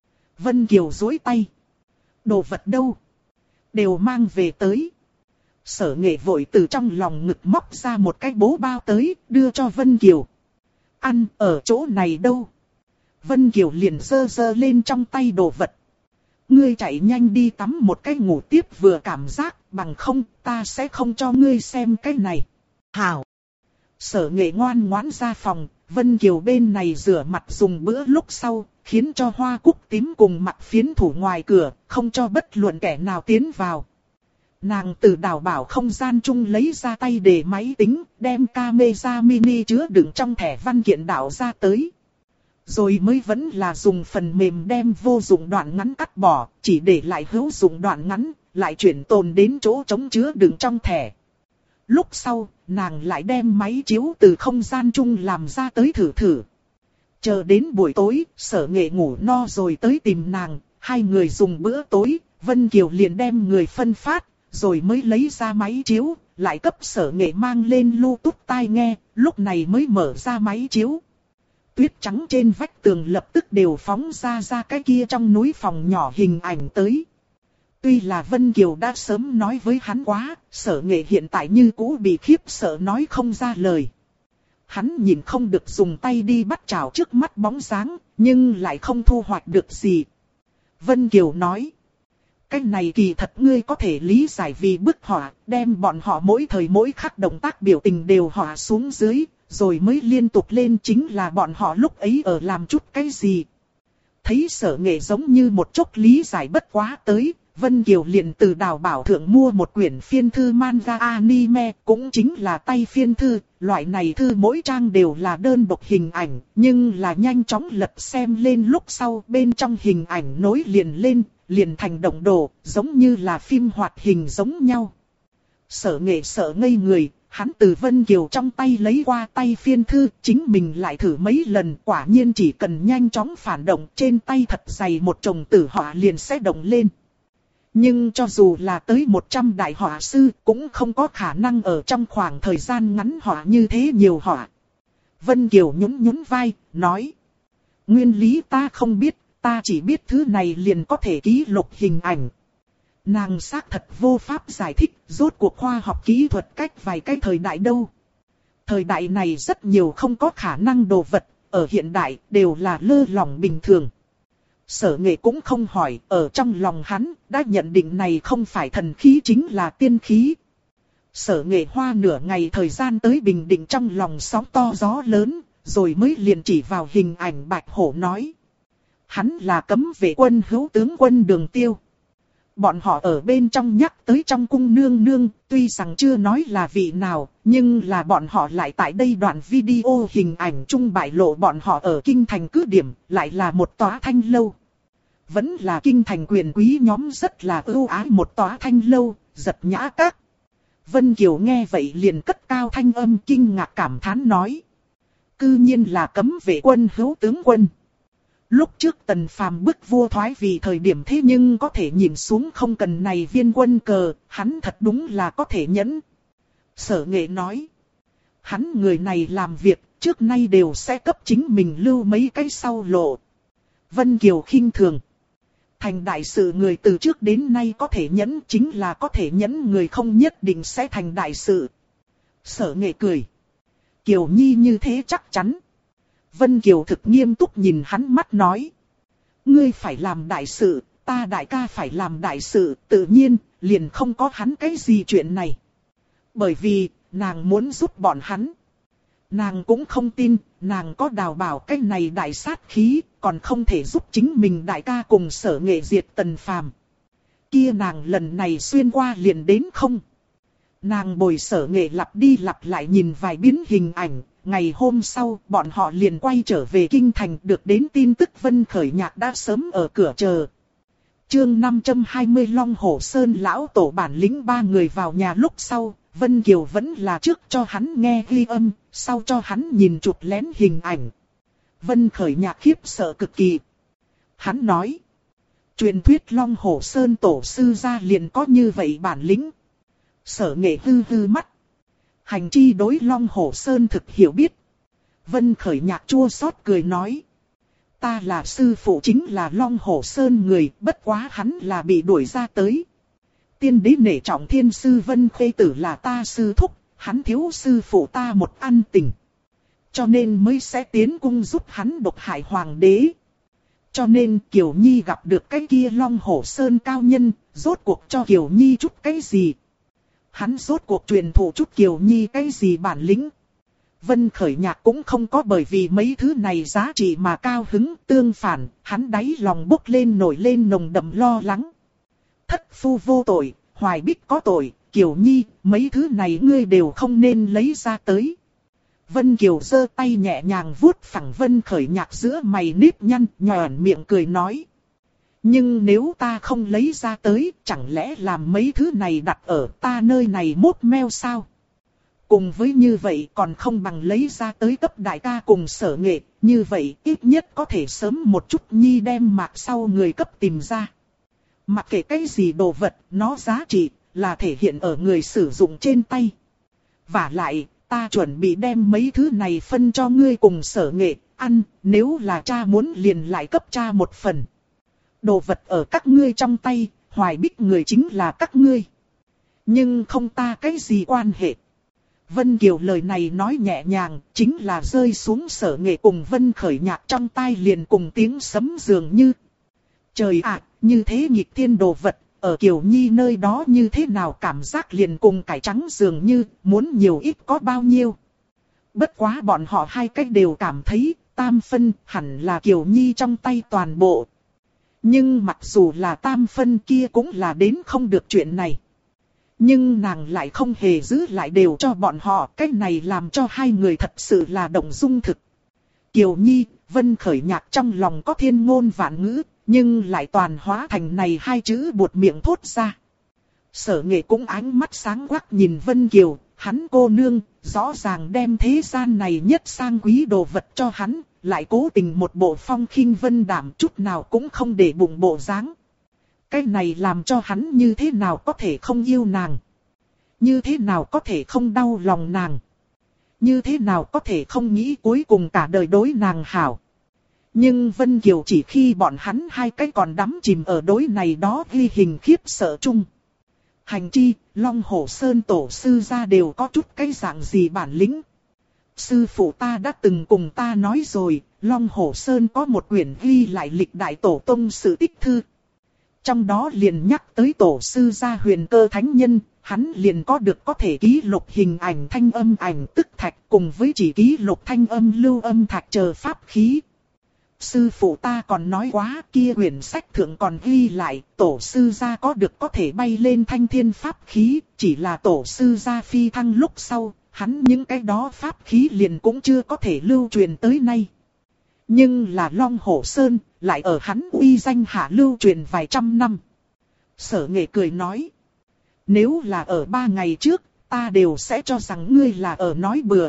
Vân Kiều duỗi tay. Đồ vật đâu? Đều mang về tới. Sở Nghệ vội từ trong lòng ngực móc ra một cái bố bao tới, đưa cho Vân Kiều. Ăn ở chỗ này đâu? Vân Kiều liền giơ lên trong tay đồ vật. Ngươi chạy nhanh đi tắm một cái ngủ tiếp vừa cảm giác, bằng không ta sẽ không cho ngươi xem cái này. Hảo. Sở Nghệ ngoan ngoãn ra phòng, Vân Kiều bên này rửa mặt dùng bữa lúc sau, khiến cho Hoa Cúc tím cùng mặt phiến thủ ngoài cửa, không cho bất luận kẻ nào tiến vào. Nàng từ đào bảo không gian chung lấy ra tay để máy tính, đem camera mini chứa đựng trong thẻ văn kiện đảo ra tới. Rồi mới vẫn là dùng phần mềm đem vô dụng đoạn ngắn cắt bỏ, chỉ để lại hữu dụng đoạn ngắn, lại chuyển tồn đến chỗ trống chứa đựng trong thẻ. Lúc sau, nàng lại đem máy chiếu từ không gian chung làm ra tới thử. Chờ đến buổi tối, Sở Nghệ ngủ no rồi tới tìm nàng, hai người dùng bữa tối, Vân Kiều liền đem người phân phát, rồi mới lấy ra máy chiếu, lại cấp Sở Nghệ mang lên Bluetooth tai nghe, lúc này mới mở ra máy chiếu. Tuyết trắng trên vách tường lập tức đều phóng ra cái kia trong núi phòng nhỏ hình ảnh tới. Tuy là Vân Kiều đã sớm nói với hắn quá, Sở Nghệ hiện tại như cũ bị khiếp sợ nói không ra lời. Hắn nhìn không được dùng tay đi bắt chảo trước mắt bóng dáng, nhưng lại không thu hoạch được gì. Vân Kiều nói, cái này kỳ thật ngươi có thể lý giải vì bức họa, đem bọn họ mỗi thời mỗi khắc động tác biểu tình đều họa xuống dưới, rồi mới liên tục lên chính là bọn họ lúc ấy ở làm chút cái gì. Thấy Sở Nghệ giống như một chốc lý giải bất quá tới, Vân Kiều liền từ đào bảo thượng mua một quyển phiên thư manga anime, cũng chính là tay phiên thư, loại này thư mỗi trang đều là đơn độc hình ảnh, nhưng là nhanh chóng lật xem lên lúc sau bên trong hình ảnh nối liền lên, liền thành động đồ, giống như là phim hoạt hình giống nhau. Sở Nghệ sợ ngây người, hắn từ Vân Kiều trong tay lấy qua tay phiên thư, chính mình lại thử mấy lần, quả nhiên chỉ cần nhanh chóng phản động trên tay thật dày một chồng tử họa liền sẽ động lên. Nhưng cho dù là tới 100 đại họa sư, cũng không có khả năng ở trong khoảng thời gian ngắn họa như thế nhiều họa. Vân Kiều nhún vai, nói. Nguyên lý ta không biết, ta chỉ biết thứ này liền có thể ký lục hình ảnh. Nàng xác thật vô pháp giải thích, rốt cuộc khoa học kỹ thuật cách vài cái thời đại đâu. Thời đại này rất nhiều không có khả năng đồ vật, ở hiện đại đều là lơ lỏng bình thường. Sở Nghệ cũng không hỏi, ở trong lòng hắn, đã nhận định này không phải thần khí chính là tiên khí. Sở Nghệ hoa nửa ngày thời gian tới bình định trong lòng sóng to gió lớn, rồi mới liền chỉ vào hình ảnh Bạch Hổ nói. Hắn là cấm vệ quân hữu tướng quân Đường Tiêu. Bọn họ ở bên trong nhắc tới trong cung nương nương, tuy rằng chưa nói là vị nào, nhưng là bọn họ lại tại đây đoạn video hình ảnh chung bại lộ bọn họ ở kinh thành cứ điểm, lại là một tòa thanh lâu. Vẫn là kinh thành quyền quý nhóm rất là ưu ái một tòa thanh lâu, giật nhã các. Vân Kiều nghe vậy liền cất cao thanh âm kinh ngạc cảm thán nói. Cư nhiên là cấm vệ quân hữu tướng quân. Lúc trước Tần Phàm bức vua thoái vì thời điểm thế nhưng có thể nhìn xuống không cần này viên quân cờ, hắn thật đúng là có thể nhẫn. Sở Nghệ nói. Hắn người này làm việc, trước nay đều sẽ cấp chính mình lưu mấy cái sau lộ. Vân Kiều khinh thường. Thành đại sự người từ trước đến nay có thể nhẫn, chính là có thể nhẫn người không nhất định sẽ thành đại sự. Sở Nghệ cười. Kiều Nhi như thế chắc chắn. Vân Kiều thực nghiêm túc nhìn hắn mắt nói. Ngươi phải làm đại sự, ta đại ca phải làm đại sự, tự nhiên, liền không có hắn cái gì chuyện này. Bởi vì, nàng muốn giúp bọn hắn. Nàng cũng không tin, nàng có Đào Bảo cái này đại sát khí, còn không thể giúp chính mình đại ca cùng Sở Nghệ diệt Tần Phàm. Kia nàng lần này xuyên qua liền đến không? Nàng bồi Sở Nghệ lặp đi lặp lại nhìn vài biến hình ảnh, ngày hôm sau bọn họ liền quay trở về kinh thành, được đến tin tức Vân Khởi Nhạc đã sớm ở cửa chờ. Chương 520 Long Hổ Sơn lão tổ bản lĩnh ba người vào nhà lúc sau, Vân Kiều vẫn là trước cho hắn nghe ghi âm, sau cho hắn nhìn chụp lén hình ảnh. Vân Khởi Nhạc khiếp sợ cực kỳ. Hắn nói, truyền thuyết Long Hổ Sơn tổ sư gia liền có như vậy bản lĩnh. Sở Nghệ hư hư mắt. Hành chi đối Long Hổ Sơn thực hiểu biết. Vân Khởi Nhạc chua xót cười nói. Ta là sư phụ chính là Long Hổ Sơn người, bất quá hắn là bị đuổi ra tới. Tiên đế nể trọng thiên sư Vân Khê Tử là ta sư thúc, hắn thiếu sư phụ ta một ân tình. Cho nên mới sẽ tiến cung giúp hắn độc hại hoàng đế. Cho nên Kiều Nhi gặp được cái kia Long Hổ Sơn cao nhân, rốt cuộc cho Kiều Nhi chút cái gì. Hắn rốt cuộc truyền thụ chút Kiều Nhi cái gì bản lĩnh. Vân Khởi Nhạc cũng không có bởi vì mấy thứ này giá trị mà cao hứng, tương phản, hắn đáy lòng bốc lên nổi lên nồng đậm lo lắng. Thất phu vô tội, Hoài Bích có tội, Kiều Nhi, mấy thứ này ngươi đều không nên lấy ra tới. Vân Kiều giơ tay nhẹ nhàng vuốt phẳng Vân Khởi Nhạc giữa mày nếp nhăn, nhòn miệng cười nói. Nhưng nếu ta không lấy ra tới, chẳng lẽ làm mấy thứ này đặt ở ta nơi này mốt meo sao? Cùng với như vậy còn không bằng lấy ra tới cấp đại ca cùng Sở Nghệ, như vậy ít nhất có thể sớm một chút nhi đem mạc sau người cấp tìm ra. Mặc kệ cái gì đồ vật, nó giá trị, là thể hiện ở người sử dụng trên tay. Vả lại, ta chuẩn bị đem mấy thứ này phân cho ngươi cùng Sở Nghệ, ăn, nếu là cha muốn liền lại cấp cha một phần. Đồ vật ở các ngươi trong tay, Hoài Bích người chính là các ngươi. Nhưng không ta cái gì quan hệ. Vân Kiều lời này nói nhẹ nhàng, chính là rơi xuống Sở Nghệ cùng Vân Khởi Nhạc trong tai liền cùng tiếng sấm dường như. Trời ạ, như thế nghịch thiên đồ vật, ở Kiều Nhi nơi đó như thế nào cảm giác liền cùng cải trắng dường như, muốn nhiều ít có bao nhiêu. Bất quá bọn họ hai cách đều cảm thấy, tam phân hẳn là Kiều Nhi trong tay toàn bộ. Nhưng mặc dù là tam phân kia cũng là đến không được chuyện này. Nhưng nàng lại không hề giữ lại đều cho bọn họ, cái này làm cho hai người thật sự là động dung thực. Kiều Nhi, Vân Khởi Nhạc trong lòng có thiên ngôn vạn ngữ, nhưng lại toàn hóa thành này hai chữ buột miệng thốt ra. Sở Nghệ cũng ánh mắt sáng quắc nhìn Vân Kiều, hắn cô nương, rõ ràng đem thế gian này nhất sang quý đồ vật cho hắn, lại cố tình một bộ phong khinh vân đảm chút nào cũng không để bụng bộ dáng. Cái này làm cho hắn như thế nào có thể không yêu nàng? Như thế nào có thể không đau lòng nàng? Như thế nào có thể không nghĩ cuối cùng cả đời đối nàng hảo? Nhưng Vân Kiều chỉ khi bọn hắn hai cái còn đắm chìm ở đối này đó ghi hình khiếp sợ chung. Hành chi, Long Hổ Sơn tổ sư ra đều có chút cái dạng gì bản lĩnh. Sư phụ ta đã từng cùng ta nói rồi, Long Hổ Sơn có một quyển ghi lại lịch đại tổ tông sự tích thư. Trong đó liền nhắc tới tổ sư gia Huyền Cơ Thánh Nhân, hắn liền có được có thể ký lục hình ảnh thanh âm ảnh tức thạch cùng với chỉ ký lục thanh âm lưu âm thạch chờ pháp khí. Sư phụ ta còn nói quá, kia quyển sách thượng còn ghi lại, tổ sư gia có được có thể bay lên thanh thiên pháp khí, chỉ là tổ sư gia phi thăng lúc sau, hắn những cái đó pháp khí liền cũng chưa có thể lưu truyền tới nay. Nhưng là Long Hổ Sơn, lại ở hắn uy danh hạ lưu truyền vài trăm năm. Sở Nghệ cười nói, nếu là ở 3 ngày trước, ta đều sẽ cho rằng ngươi là ở nói bừa.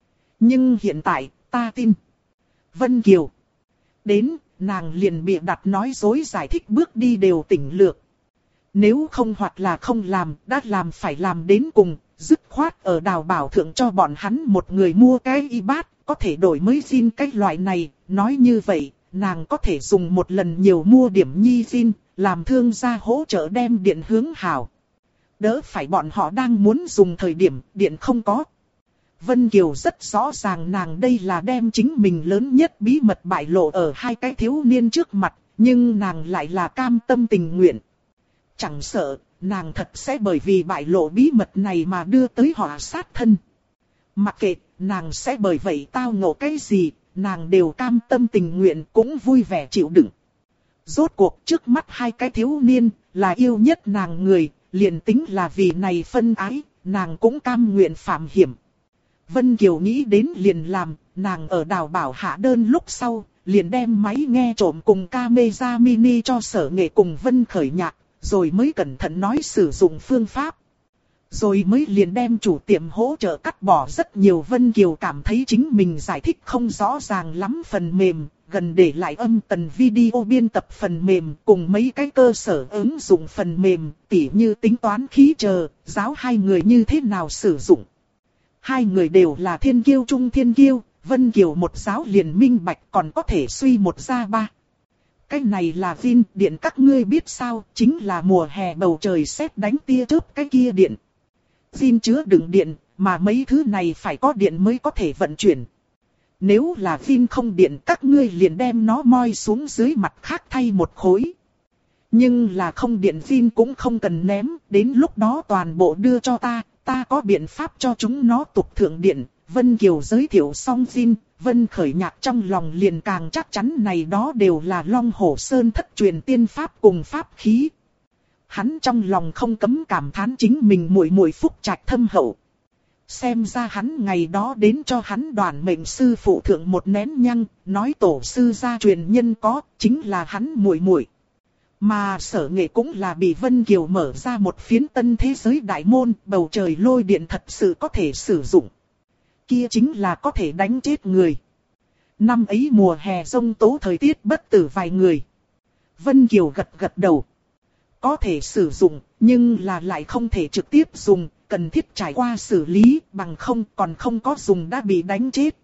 Nhưng hiện tại, ta tin. Vân Kiều. Đến, nàng liền bịa đặt nói dối giải thích bước đi đều tỉnh lược. Nếu không hoặc là không làm, đã làm phải làm đến cùng, dứt khoát ở Đào Bảo thượng cho bọn hắn một người mua cái y bát, có thể đổi mới zin cái loại này. Nói như vậy, nàng có thể dùng một lần nhiều mua điểm nhi zin, làm thương gia hỗ trợ đem điện hướng hảo. Đỡ phải bọn họ đang muốn dùng thời điểm điện không có. Vân Kiều rất rõ ràng nàng đây là đem chính mình lớn nhất bí mật bại lộ ở hai cái thiếu niên trước mặt, nhưng nàng lại là cam tâm tình nguyện. Chẳng sợ, nàng thật sẽ bởi vì bại lộ bí mật này mà đưa tới họa sát thân. Mặc kệ, nàng sẽ bởi vậy tao ngộ cái gì, nàng đều cam tâm tình nguyện cũng vui vẻ chịu đựng. Rốt cuộc trước mắt hai cái thiếu niên, là yêu nhất nàng người, liền tính là vì này phân ái, nàng cũng cam nguyện phạm hiểm. Vân Kiều nghĩ đến liền làm, nàng ở Đào Bảo hạ đơn lúc sau, liền đem máy nghe trộm cùng camera mini cho Sở Nghệ cùng Vân Khởi Nhạc, rồi mới cẩn thận nói sử dụng phương pháp. Rồi mới liền đem chủ tiệm hỗ trợ cắt bỏ rất nhiều. Vân Kiều cảm thấy chính mình giải thích không rõ ràng lắm phần mềm, gần để lại âm tần video biên tập phần mềm cùng mấy cái cơ sở ứng dụng phần mềm, tỉ như tính toán khí chờ, giáo hai người như thế nào sử dụng. Hai người đều là thiên kiêu trung thiên kiêu, Vân Kiều một giáo liền minh bạch còn có thể suy một ra ba. Cái này là Vin điện các ngươi biết sao, chính là mùa hè bầu trời sét đánh tia chớp cái kia điện. Vin chứa đựng điện, mà mấy thứ này phải có điện mới có thể vận chuyển. Nếu là Vin không điện các ngươi liền đem nó moi xuống dưới mặt khác thay một khối. Nhưng là không điện Vin cũng không cần ném, đến lúc đó toàn bộ đưa cho ta có biện pháp cho chúng nó tục thượng điện. Vân Kiều giới thiệu xong Vin, Vân Khởi Nhạc trong lòng liền càng chắc chắn này đó đều là Long Hổ Sơn thất truyền tiên pháp cùng pháp khí. Hắn trong lòng không cấm cảm thán chính mình muội muội phúc trạch thâm hậu. Xem ra hắn ngày đó đến cho hắn đoàn mệnh sư phụ thượng một nén nhang, nói tổ sư gia truyền nhân có, chính là hắn muội muội. Mà Sở Nghệ cũng là bị Vân Kiều mở ra một phiến tân thế giới đại môn, bầu trời lôi điện thật sự có thể sử dụng. Kia chính là có thể đánh chết người. Năm ấy mùa hè giông tố thời tiết bất tử vài người. Vân Kiều gật gật đầu. Có thể sử dụng, nhưng là lại không thể trực tiếp dùng, cần thiết trải qua xử lý, bằng không còn không có dùng đã bị đánh chết.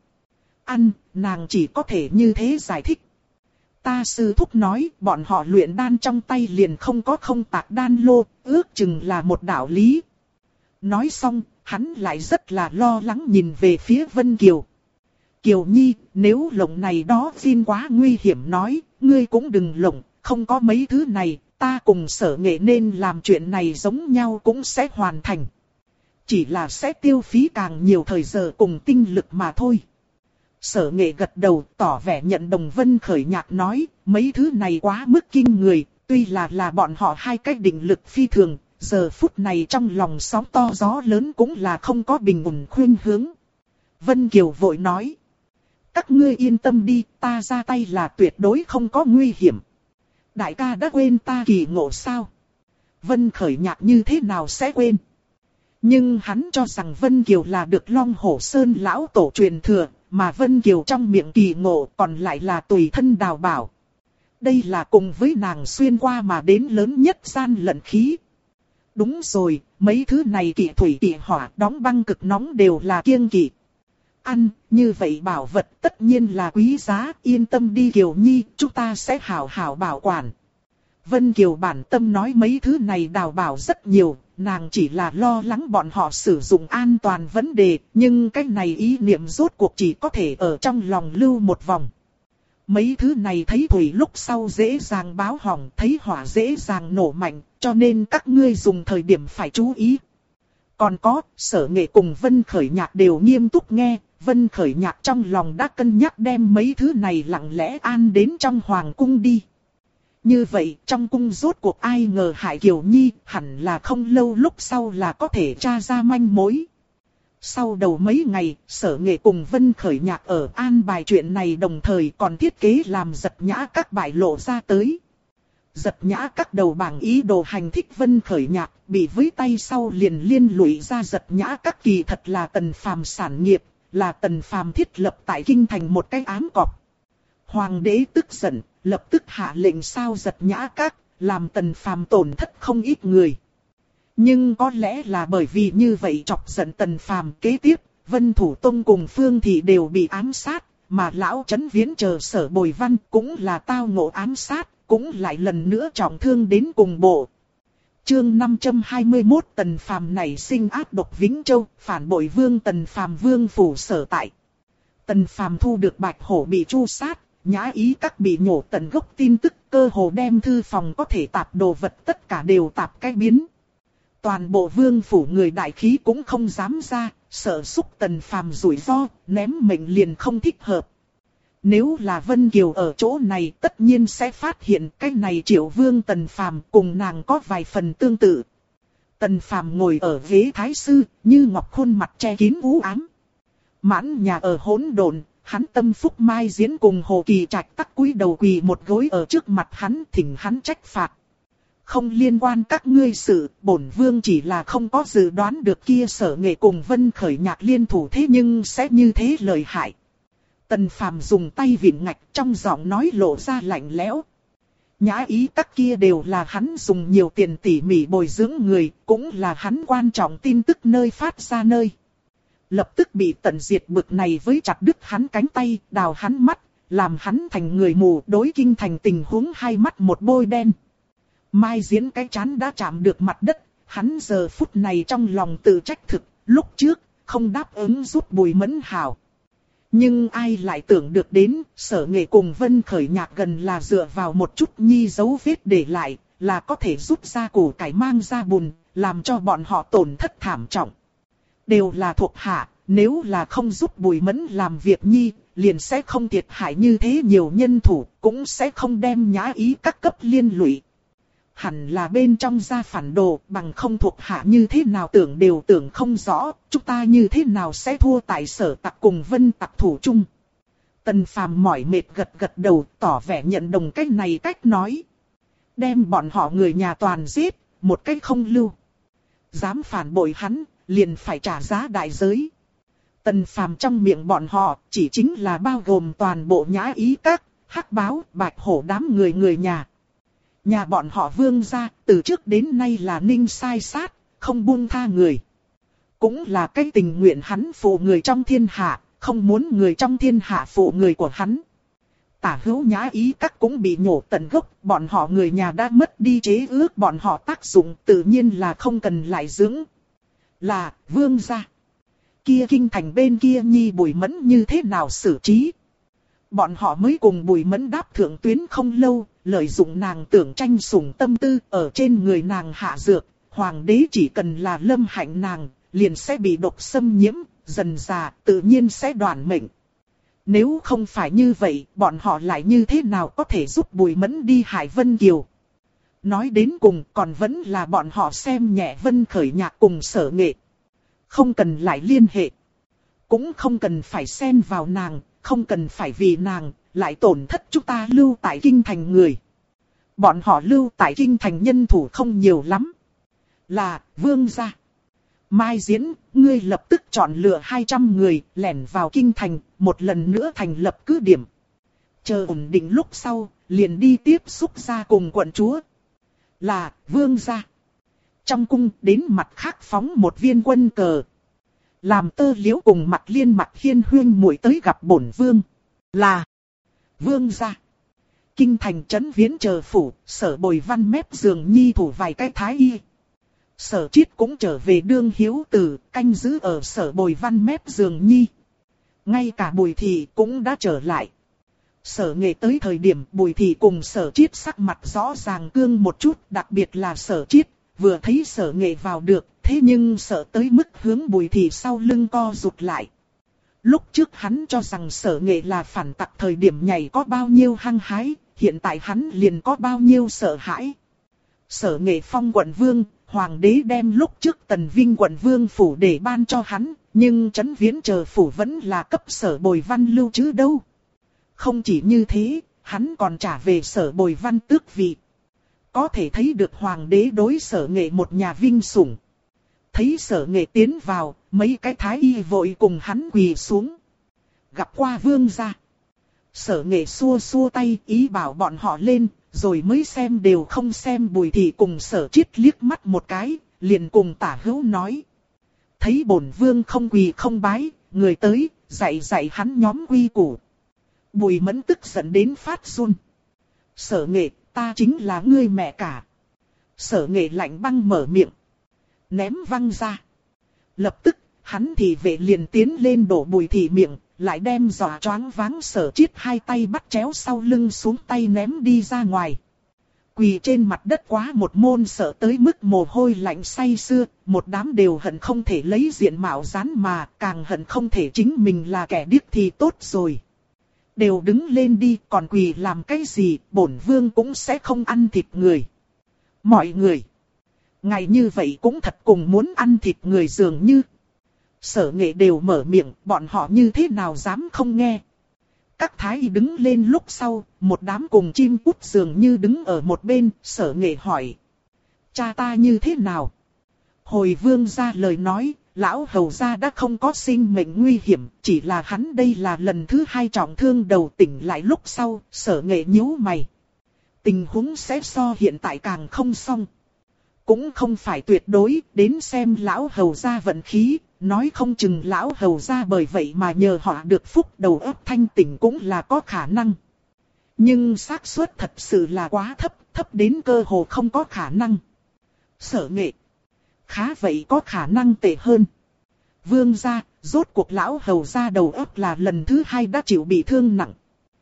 Nàng chỉ có thể như thế giải thích. Ta sư thúc nói, bọn họ luyện đan trong tay liền không có không tạc đan lô, ước chừng là một đạo lý. Nói xong, hắn lại rất là lo lắng nhìn về phía Vân Kiều. Kiều Nhi, nếu lộng này đó xin quá nguy hiểm nói, ngươi cũng đừng lộng, không có mấy thứ này, ta cùng Sở Nghệ nên làm chuyện này giống nhau cũng sẽ hoàn thành. Chỉ là sẽ tiêu phí càng nhiều thời giờ cùng tinh lực mà thôi. Sở Nghệ gật đầu tỏ vẻ nhận đồng. Vân Khởi Nhạc nói, mấy thứ này quá mức kinh người, tuy là bọn họ hai cách định lực phi thường, giờ phút này trong lòng sóng to gió lớn cũng là không có bình ổn khuyên hướng. Vân Kiều vội nói, các ngươi yên tâm đi, ta ra tay là tuyệt đối không có nguy hiểm. Đại ca đã quên ta kỳ ngộ sao? Vân Khởi Nhạc như thế nào sẽ quên? Nhưng hắn cho rằng Vân Kiều là được Long Hổ Sơn lão tổ truyền thừa, mà Vân Kiều trong miệng kỳ ngộ còn lại là tùy thân Đào Bảo. Đây là cùng với nàng xuyên qua mà đến lớn nhất gian lận khí. Đúng rồi, mấy thứ này kỵ thủy kỵ hỏa đóng băng cực nóng đều là kiêng kỵ. Như vậy bảo vật tất nhiên là quý giá, yên tâm đi Kiều Nhi, chúng ta sẽ hảo hảo bảo quản. Vân Kiều bản tâm nói mấy thứ này Đào Bảo rất nhiều, nàng chỉ là lo lắng bọn họ sử dụng an toàn vấn đề, nhưng cái này ý niệm rốt cuộc chỉ có thể ở trong lòng lưu một vòng. Mấy thứ này thấy thủy lúc sau dễ dàng báo hỏng, thấy hỏa dễ dàng nổ mạnh, cho nên các ngươi dùng thời điểm phải chú ý. Còn có, Sở Nghệ cùng Vân Khởi Nhạc đều nghiêm túc nghe, Vân Khởi Nhạc trong lòng đã cân nhắc đem mấy thứ này lặng lẽ an đến trong hoàng cung đi. Như vậy trong cung rốt cuộc ai ngờ hại Kiều Nhi, hẳn là không lâu lúc sau là có thể tra ra manh mối. Sau đầu mấy ngày, Sở Nghệ cùng Vân Khởi Nhạc ở an bài chuyện này đồng thời còn thiết kế làm Giật Nhã Các bại lộ ra tới. Giật Nhã Các đầu bảng ý đồ hành thích Vân Khởi Nhạc, bị với tay sau liền liên lụy ra Giật Nhã Các kỳ thật là Tần Phàm sản nghiệp, là Tần Phàm thiết lập tại kinh thành một cái ám cọp. Hoàng đế tức giận, lập tức hạ lệnh sao Giật Nhã Các, làm Tần Phàm tổn thất không ít người. Nhưng có lẽ là bởi vì như vậy chọc giận Tần Phàm, kế tiếp, Vân Thủ Tông cùng Phương Thị đều bị ám sát, mà lão Trấn Viễn chờ Sở Bồi Văn cũng là tao ngộ ám sát, cũng lại lần nữa trọng thương đến cùng bộ. Chương 521 Tần Phàm nảy sinh ác độc Vĩnh Châu, phản bội Vương Tần Phàm vương phủ sở tại. Tần Phàm thu được Bạch Hổ bị tru sát, Nhã Ý Các bị nhổ tận gốc tin tức, cơ hồ đem thư phòng có thể tạp đồ vật tất cả đều tạp cái biến. Toàn bộ vương phủ người đại khí cũng không dám ra, sợ xúc Tần Phàm rủi ro, ném mệnh liền không thích hợp. Nếu là Vân Kiều ở chỗ này tất nhiên sẽ phát hiện cái này Triệu Vương Tần Phàm cùng nàng có vài phần tương tự. Tần Phàm ngồi ở ghế thái sư, như ngọc khuôn mặt che kín u ám. Mãn nhà ở hỗn độn, hắn tâm phúc Mai Diễn cùng Hồ Kỳ Trạch tắc cúi đầu quỳ một gối ở trước mặt hắn, thỉnh hắn trách phạt. Không liên quan các ngươi sự, bổn vương chỉ là không có dự đoán được kia Sở Nghệ cùng Vân Khởi Nhạc liên thủ thế nhưng sẽ như thế lợi hại. Tần Phàm dùng tay vịn ngạch, trong giọng nói lộ ra lạnh lẽo. Nhã Ý Các kia đều là hắn dùng nhiều tiền tỉ mỉ bồi dưỡng người, cũng là hắn quan trọng tin tức nơi phát ra nơi. Lập tức bị tận diệt bực này với chặt đứt hắn cánh tay, đào hắn mắt, làm hắn thành người mù, đối kinh thành tình huống hai mắt một bôi đen. Mai Diễn cái chán đã chạm được mặt đất, hắn giờ phút này trong lòng tự trách thực, lúc trước không đáp ứng giúp Bùi Mẫn hảo. Nhưng ai lại tưởng được đến, Sở Nghệ cùng Vân Khởi Nhạc gần là dựa vào một chút nhi dấu vết để lại, là có thể rút ra củ cải mang ra bùn, làm cho bọn họ tổn thất thảm trọng. Đều là thuộc hạ, nếu là không giúp Bùi Mẫn làm việc nhi, liền sẽ không thiệt hại như thế nhiều nhân thủ, cũng sẽ không đem Nhã Ý Các cấp liên lụy. Hẳn là bên trong gia phản đồ, bằng không thuộc hạ như thế nào tưởng đều tưởng không rõ, chúng ta như thế nào sẽ thua tại Sở Tặc cùng Vân Tặc thủ chung. Tần Phàm mỏi mệt gật gật đầu, tỏ vẻ nhận đồng cách này cách nói. Đem bọn họ người nhà toàn giết, một cách không lưu. Dám phản bội hắn, liền phải trả giá đại giới. Tần Phàm trong miệng bọn họ, chỉ chính là bao gồm toàn bộ Nhã Ý Các, Hắc Báo, Bạch Hổ đám người nhà. Nhà bọn họ Vương gia, từ trước đến nay là ninh sai sát, không buông tha người. Cũng là cái tình nguyện hắn phụ người trong thiên hạ, không muốn người trong thiên hạ phụ người của hắn. Tả hữu Nhã Ý Các cũng bị nhổ tận gốc, bọn họ người nhà đã mất đi chế ước bọn họ tác dụng, tự nhiên là không cần lại dưỡng. Là, Vương gia. Kia kinh thành bên kia nhi Bùi Mẫn như thế nào xử trí? Bọn họ mới cùng Bùi Mẫn đáp thượng tuyến không lâu, lợi dụng nàng tưởng tranh sủng tâm tư, ở trên người nàng hạ dược, hoàng đế chỉ cần là lâm hạnh nàng, liền sẽ bị độc xâm nhiễm, dần già tự nhiên sẽ đoạn mệnh. Nếu không phải như vậy, bọn họ lại như thế nào có thể giúp Bùi Mẫn đi hại Vân Kiều? Nói đến cùng còn vẫn là bọn họ xem nhẹ Vân Khởi Nhạc cùng Sở Nghệ. Không cần lại liên hệ. Cũng không cần phải xen vào nàng, không cần phải vì nàng, lại tổn thất chúng ta lưu tại kinh thành người. Bọn họ lưu tại kinh thành nhân thủ không nhiều lắm. Là, Vương gia. Mai Diễn, ngươi lập tức chọn lựa 200 người, lẻn vào kinh thành, một lần nữa thành lập cứ điểm. Chờ ổn định lúc sau, liền đi tiếp xúc ra cùng quận chúa. Là, Vương gia. Trong cung, đến mặt khác phóng một viên quân cờ. Làm Tơ Liễu cùng Mặt Liên Mặt Hiên huyên muội tới gặp bổn vương. Là, Vương gia. Kinh thành Trấn Viễn chờ phủ, Sở Bồi Văn mép giường nhi thủ vài cái thái y. Sở Chiết cũng trở về đương hiếu tử, canh giữ ở Sở Bồi Văn mép giường nhi. Ngay cả Bùi Thị cũng đã trở lại. Sở Nghệ tới thời điểm Bùi Thị cùng Sở Chiết sắc mặt rõ ràng cương một chút, đặc biệt là Sở Chiết, vừa thấy Sở Nghệ vào được, thế nhưng sợ tới mức hướng Bùi Thị sau lưng co rụt lại. Lúc trước hắn cho rằng Sở Nghệ là phản tặc thời điểm nhảy có bao nhiêu hăng hái, hiện tại hắn liền có bao nhiêu sợ hãi. Sở Nghệ phong quận vương, hoàng đế đem lúc trước Tần Vinh quận vương phủ để ban cho hắn, nhưng Trấn Viễn chờ phủ vẫn là cấp Sở Bồi Văn lưu trữ đâu. Không chỉ như thế, hắn còn trả về Sở Bồi Văn tước vị. Có thể thấy được hoàng đế đối Sở Nghệ một nhà vinh sủng. Thấy Sở Nghệ tiến vào, mấy cái thái y vội cùng hắn quỳ xuống. Gặp qua vương gia. Sở Nghệ xua xua tay ý bảo bọn họ lên, rồi mới xem đều không xem Bùi Thị cùng Sở Chiết liếc mắt một cái, liền cùng Tả Hữu nói. Thấy bổn vương không quỳ không bái, người tới, dạy dạy hắn nhóm quy củ. Bùi Mẫn tức giận đến phát run. Sở Nghệ, ta chính là ngươi mẹ cả. Sở Nghệ lạnh băng mở miệng. Ném văng ra. Lập tức, hắn thị vệ liền tiến lên đổ Bùi Thị miệng, lại đem dọa choáng váng Sở Chiết hai tay bắt chéo sau lưng xuống tay ném đi ra ngoài. Quỳ trên mặt đất quá một môn sợ tới mức mồ hôi lạnh say sưa, một đám đều hận không thể lấy diện mạo rán mà, càng hận không thể chính mình là kẻ điếc thì tốt rồi. Đều đứng lên đi, còn quỳ làm cái gì, bổn vương cũng sẽ không ăn thịt người. Mọi người, ngày như vậy cũng thật cùng muốn ăn thịt người dường như. Sở Nghệ đều mở miệng, bọn họ như thế nào dám không nghe. Các thái y đứng lên lúc sau, một đám cùng chim cút dường như đứng ở một bên, Sở Nghệ hỏi. Cha ta như thế nào? Hồi vương ra lời nói, lão hầu gia đã không có sinh mệnh nguy hiểm, chỉ là hắn đây là lần thứ 2 trọng thương đầu tỉnh lại lúc sau, Sở Nghệ nhíu mày. Tình huống sẽ so hiện tại càng không xong. Cũng không phải tuyệt đối, đến xem lão hầu gia vận khí, nói không chừng lão hầu gia bởi vậy mà nhờ họ được phúc đầu óc thanh tỉnh cũng là có khả năng. Nhưng xác suất thật sự là quá thấp, thấp đến cơ hồ không có khả năng. Sở Nghệ. Khá vậy có khả năng tệ hơn. Vương gia, rốt cuộc lão hầu gia đầu óc là lần thứ 2 đã chịu bị thương nặng.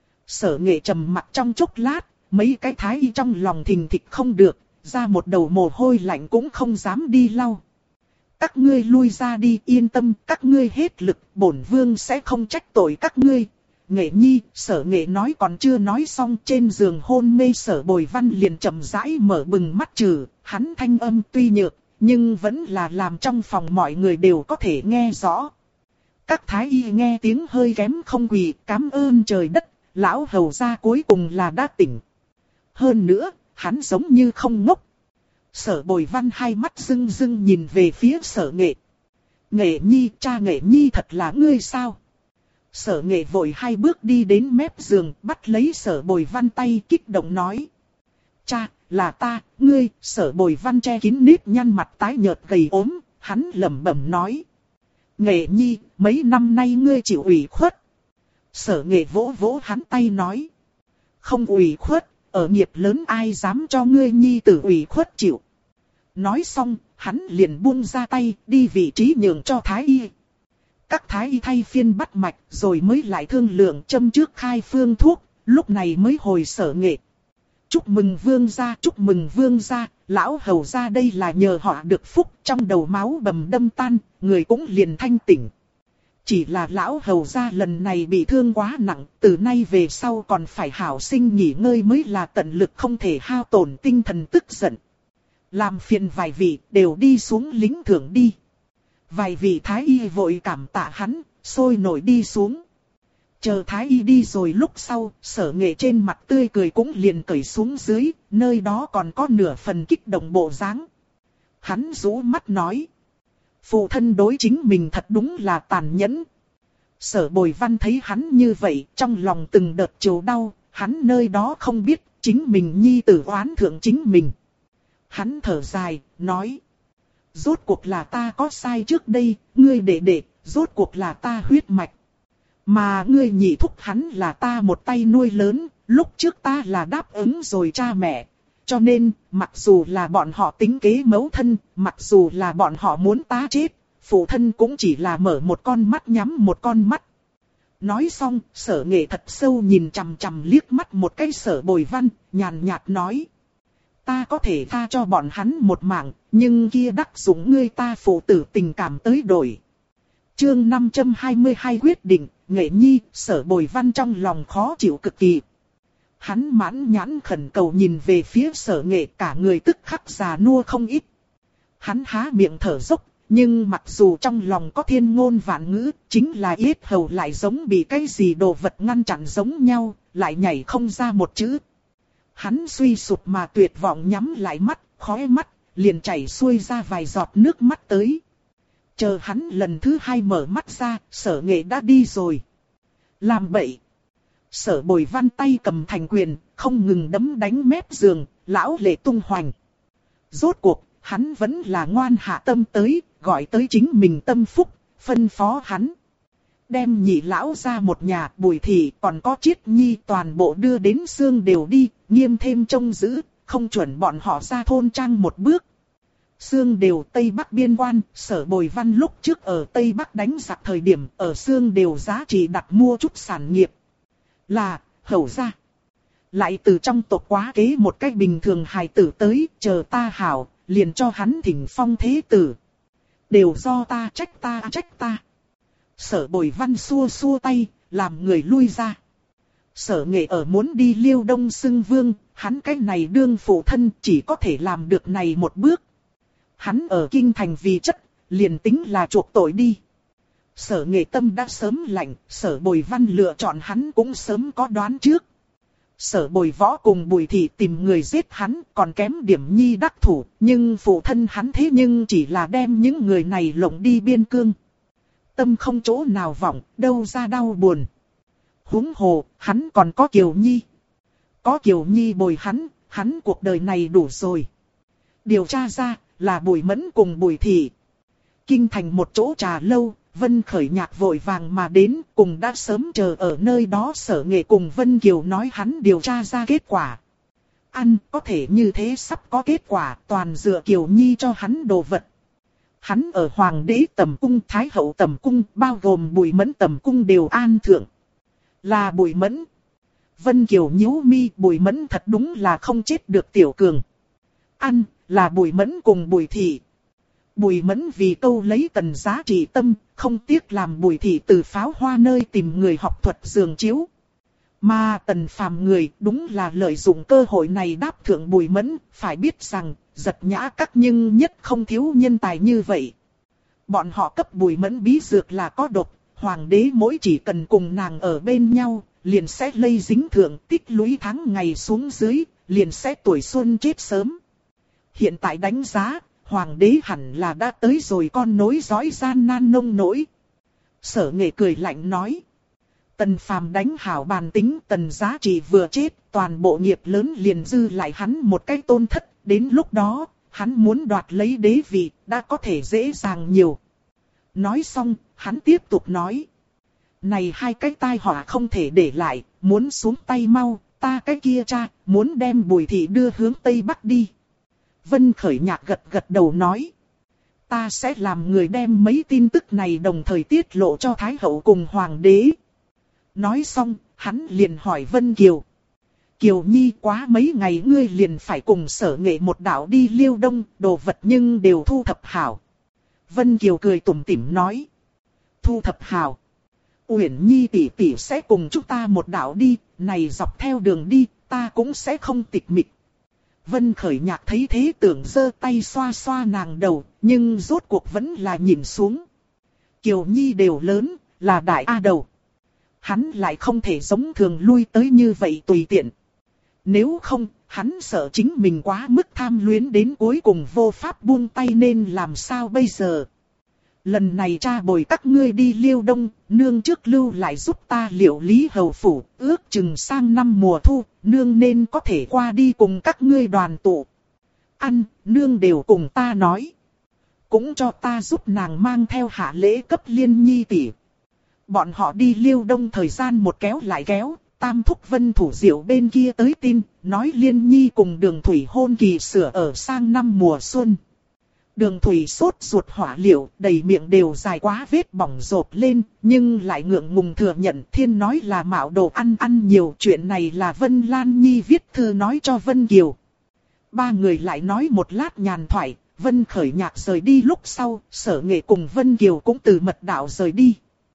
Sở Nghệ trầm mặc trong chốc lát, mấy cái thái y trong lòng thình thịch không được, ra một đầu mồ hôi lạnh cũng không dám đi lau. Các ngươi lui ra đi, yên tâm, các ngươi hết lực, bổn vương sẽ không trách tội các ngươi. Nghệ nhi, Sở Nghệ nói còn chưa nói xong, trên giường hôn mê Sở Bồi Văn liền chậm rãi mở bừng mắt trừ, hắn thanh âm tuy nhược, nhưng vẫn là làm trong phòng mọi người đều có thể nghe rõ. Các thái y nghe tiếng hơi kém không quỳ, cảm ơn trời đất, lão hầu gia cuối cùng là đã tỉnh. Hơn nữa, hắn giống như không ngốc. Sở Bồi Văn hai mắt rưng rưng nhìn về phía Sở Nghệ. Nghệ nhi, cha Nghệ nhi thật là ngươi sao? Sở Nghệ vội 2 bước đi đến mép giường, bắt lấy Sở Bồi Văn tay kích động nói. Cha, là ta, ngươi. Sở Bồi Văn che kín nếp nhăn mặt tái nhợt gầy ốm, hắn lẩm bẩm nói. Nghệ nhi, mấy năm nay ngươi chịu ủy khuất. Sở Nghệ vỗ vỗ hắn tay nói. Không ủy khuất, ở nghiệp lớn ai dám cho ngươi nhi tử ủy khuất chịu. Nói xong, hắn liền buông ra tay, đi vị trí nhường cho thái y. Các thái y thay phiên bắt mạch, rồi mới lại thương lượng châm trước khai phương thuốc, lúc này mới hồi Sở Nghệ. Chúc mừng vương gia, chúc mừng vương gia, lão hầu gia đây là nhờ họ được phúc, trong đầu máu bầm đâm tan, người cũng liền thanh tỉnh. Chỉ là lão hầu gia lần này bị thương quá nặng, từ nay về sau còn phải hảo sinh nghỉ ngơi mới là tận lực không thể hao tổn tinh thần tức giận. Làm phiền vài vị đều đi xuống lính thưởng đi. Vài vị thái y vội cảm tạ hắn, sôi nổi đi xuống. Chờ thái y đi rồi lúc sau, Sở Nghệ trên mặt tươi cười cũng liền cởi xuống dưới, nơi đó còn có nửa phần kích động bộ dáng. Hắn rũ mắt nói. Phụ thân đối chính mình thật đúng là tàn nhẫn. Sở Bồi Văn thấy hắn như vậy, trong lòng từng đợt chịu đau, hắn nơi đó không biết, chính mình nhi tử oán thượng chính mình. Hắn thở dài, nói. Rốt cuộc là ta có sai trước đây, ngươi đệ, rốt cuộc là ta huyết mạch. Mà ngươi nhị thúc hắn là ta một tay nuôi lớn, lúc trước ta là đáp ứng rồi cha mẹ. Cho nên, mặc dù là bọn họ tính kế mấu thân, mặc dù là bọn họ muốn ta chết, phụ thân cũng chỉ là mở một con mắt nhắm một con mắt. Nói xong, Sở Nghệ thật sâu nhìn chằm chằm liếc mắt một cái Sở Bồi Văn, nhàn nhạt nói. Ta có thể tha cho bọn hắn một mạng, nhưng kia đắc dụng ngươi ta phụ tử tình cảm tới đổi. Chương 522 quyết định, Nghệ Nhi, Sở Bồi Văn trong lòng khó chịu cực kỳ. Hắn mãn nhãn khẩn cầu nhìn về phía Sở Nghệ, cả người tức khắc già nua không ít. Hắn há miệng thở dốc, nhưng mặc dù trong lòng có thiên ngôn vạn ngữ, chính là yết hầu lại giống bị cái gì đồ vật ngăn chặn giống nhau, lại nhảy không ra một chữ. Hắn suy sụp mà tuyệt vọng nhắm lại mắt, khóe mắt, liền chảy xuôi ra vài giọt nước mắt tới. Chờ hắn lần thứ hai mở mắt ra, Sở Nghệ đã đi rồi. Làm bậy. Sở Bồi Văn tay cầm thành quyền, không ngừng đấm đánh mép giường, lão lệ tung hoành. Rốt cuộc, hắn vẫn là ngoan hạ tâm tới, gọi tới chính mình tâm phúc, phân phó hắn. Đem nhị lão ra một nhà, Bùi thị còn có Triết Nhi toàn bộ đưa đến Xương Đều đi, nghiêm thêm trông giữ, không chuẩn bọn họ ra thôn trang một bước. Xương Đều Tây Bắc biên quan, Sở Bồi Văn lúc trước ở Tây Bắc đánh giặc thời điểm, ở Xương Đều giá trị đặt mua chút sản nghiệp. Là, hầu ra. Lại từ trong tộc quá kế một cách bình thường hài tử tới, chờ ta hảo, liền cho hắn thỉnh phong thế tử. Đều do ta trách ta trách ta. Sở Bồi Văn xua xua tay, làm người lui ra. Sở Nghệ ở muốn đi Liêu Đông xưng vương, hắn cái này đương phụ thân chỉ có thể làm được này một bước. Hắn ở kinh thành vì chất, liền tính là chuộc tội đi. Sở Nghệ tâm đã sớm lạnh, Sở Bồi Văn lựa chọn hắn cũng sớm có đoán trước. Sở Bồi Võ cùng Bùi thị tìm người giết hắn, còn kém điểm nhi đắc thủ, nhưng phụ thân hắn thế nhưng chỉ là đem những người này lộng đi biên cương. Tâm không chỗ nào vọng, đâu ra đau buồn. Huống hồ, hắn còn có Kiều Nhi. Có Kiều Nhi bồi hắn cuộc đời này đủ rồi. Điều tra ra, là Bùi Mẫn cùng Bùi thị. Kinh thành một chỗ trà lâu, Vân Khởi Nhạc vội vàng mà đến, cùng đã sớm chờ ở nơi đó. Sở Nghệ cùng Vân Kiều nói hắn điều tra ra kết quả. Ăn, có thể như thế sắp có kết quả, toàn dựa Kiều Nhi cho hắn đồ vật. Hắn ở Hoàng đế tầm cung, Thái hậu tầm cung, bao gồm Bùi Mẫn tầm cung đều an thượng. Là Bùi Mẫn. Vân Kiều nhíu mi, Bùi Mẫn thật đúng là không chết được tiểu cường. Ăn, là Bùi Mẫn cùng Bùi thị. Bùi Mẫn vì câu lấy Tần giá trị tâm, không tiếc làm Bùi thị từ pháo hoa nơi tìm người học thuật giường chiếu. Mà Tần phàm người đúng là lợi dụng cơ hội này đáp thượng Bùi Mẫn, phải biết rằng, giật nhã các nhưng nhất không thiếu nhân tài như vậy. Bọn họ cấp Bùi Mẫn bí dược là có độc, hoàng đế mỗi chỉ cần cùng nàng ở bên nhau, liền sẽ lây dính thượng, tích lũy tháng ngày xuống dưới, liền sẽ tuổi xuân chết sớm. Hiện tại đánh giá, hoàng đế hẳn là đã tới rồi con nối dõi gian nan nông nỗi. Sở Nghệ cười lạnh nói. Tần phàm đánh hảo bàn tính, Tần giá trị vừa chết, toàn bộ nghiệp lớn liền dư lại hắn một cái tôn thất. Đến lúc đó, hắn muốn đoạt lấy đế vị, đã có thể dễ dàng nhiều. Nói xong, hắn tiếp tục nói. Này hai cái tai họa không thể để lại, muốn xuống tay mau, ta cái kia cha, muốn đem Bùi thị đưa hướng Tây Bắc đi. Vân Khởi Nhạc gật gật đầu nói. Ta sẽ làm người đem mấy tin tức này đồng thời tiết lộ cho Thái hậu cùng Hoàng đế. Nói xong, hắn liền hỏi Vân Kiều. Kiều Nhi, quá mấy ngày ngươi liền phải cùng Sở Nghệ một đạo đi Liêu Đông, đồ vật nhưng đều thu thập hảo. Vân Kiều cười tủm tỉm nói. Thu thập hảo. Uyển Nhi tỷ tỷ sẽ cùng chúng ta một đạo đi, này dọc theo đường đi, ta cũng sẽ không tịch mịch. Vân Khởi Nhạc thấy thế tưởng giơ tay xoa xoa nàng đầu, nhưng rốt cuộc vẫn là nhìn xuống. Kiều Nhi đều lớn, là đại A đầu. Hắn lại không thể giống thường lui tới như vậy tùy tiện. Nếu không, hắn sợ chính mình quá mức tham luyến đến cuối cùng vô pháp buông tay nên làm sao bây giờ. Lần này cha bồi các ngươi đi Liêu Đông, nương trước lưu lại giúp ta liệu lý hầu phủ, ước chừng sang năm mùa thu, nương nên có thể qua đi cùng các ngươi đoàn tụ. Ăn, nương đều cùng ta nói. Cũng cho ta giúp nàng mang theo hạ lễ cấp Liên Nhi tỷ. Bọn họ đi Liêu Đông thời gian một kéo lại kéo, Tam thúc Vân Thủ Diệu bên kia tới tin, nói Liên Nhi cùng Đường Thủy hôn kỳ sửa ở sang năm mùa xuân. Đường Thủy sốt ruột hỏa liệu, đầy miệng đều dài quá vết bỏng rộp lên, nhưng lại ngượng ngùng thừa nhận Thiên nói là mạo đồ ăn nhiều. Chuyện này là Vân Lan Nhi viết thư nói cho Vân Kiều. Ba người lại nói một lát nhàn thoại, Vân Khởi Nhạc rời đi lúc sau, Sở Nghệ cùng Vân Kiều cũng từ mật đạo rời đi.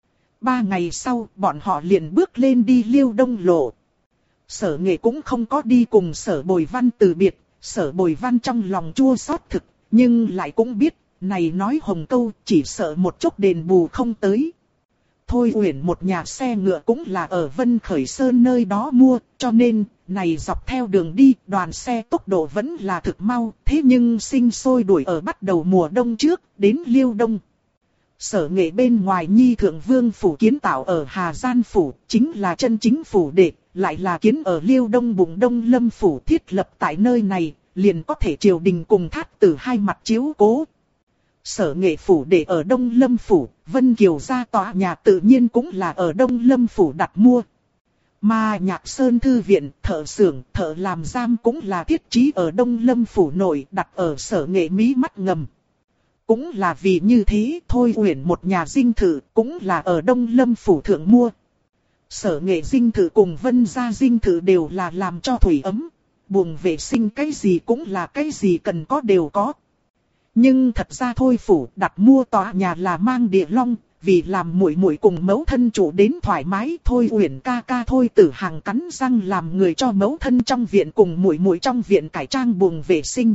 3 ngày sau, bọn họ liền bước lên đi Liêu Đông lộ. Sở Nghệ cũng không có đi cùng Sở Bồi Văn từ biệt, Sở Bồi Văn trong lòng chua xót thực, nhưng lại cũng biết, này nói hồng câu, chỉ sợ một chút đền bù không tới. Thôi Uyển một nhà xe ngựa cũng là ở Vân Khởi Sơn nơi đó mua, cho nên, này dọc theo đường đi, đoàn xe tốc độ vẫn là thực mau, thế nhưng sinh sôi đuổi ở bắt đầu mùa đông trước, đến Liêu Đông. Sở Nghệ bên ngoài Nhi Thượng Vương phủ kiến tạo ở Hà Gian phủ, chính là chân chính phủ đệ, lại là kiến ở Liêu Đông Bụng Đông Lâm phủ thiết lập tại nơi này, liền có thể triều đình cùng thát tử hai mặt chiếu cố. Sở Nghệ phủ để ở Đông Lâm phủ, Vân Kiều gia tòa nhà tự nhiên cũng là ở Đông Lâm phủ đặt mua. Mà Nhạc Sơn thư viện, thợ xưởng, thợ làm giam cũng là thiết trí ở Đông Lâm phủ nội, đặt ở Sở Nghệ mí mắt ngầm. Cũng là vì như thế, Thôi Uyển một nhà dinh thự cũng là ở Đông Lâm phủ thượng mua. Sở Nghệ dinh thự cùng Vân gia dinh thự đều là làm cho thủy ấm, buồng vệ sinh cái gì cũng là cái gì cần có đều có. Nhưng thật ra Thôi phủ đặt mua tòa nhà là mang địa long, vì làm muội muội cùng mẫu thân chủ đến thoải mái. Thôi Uyển ca ca Thôi Tử Hằng cắn răng làm người cho mẫu thân trong viện cùng muội muội trong viện cải trang buồng vệ sinh.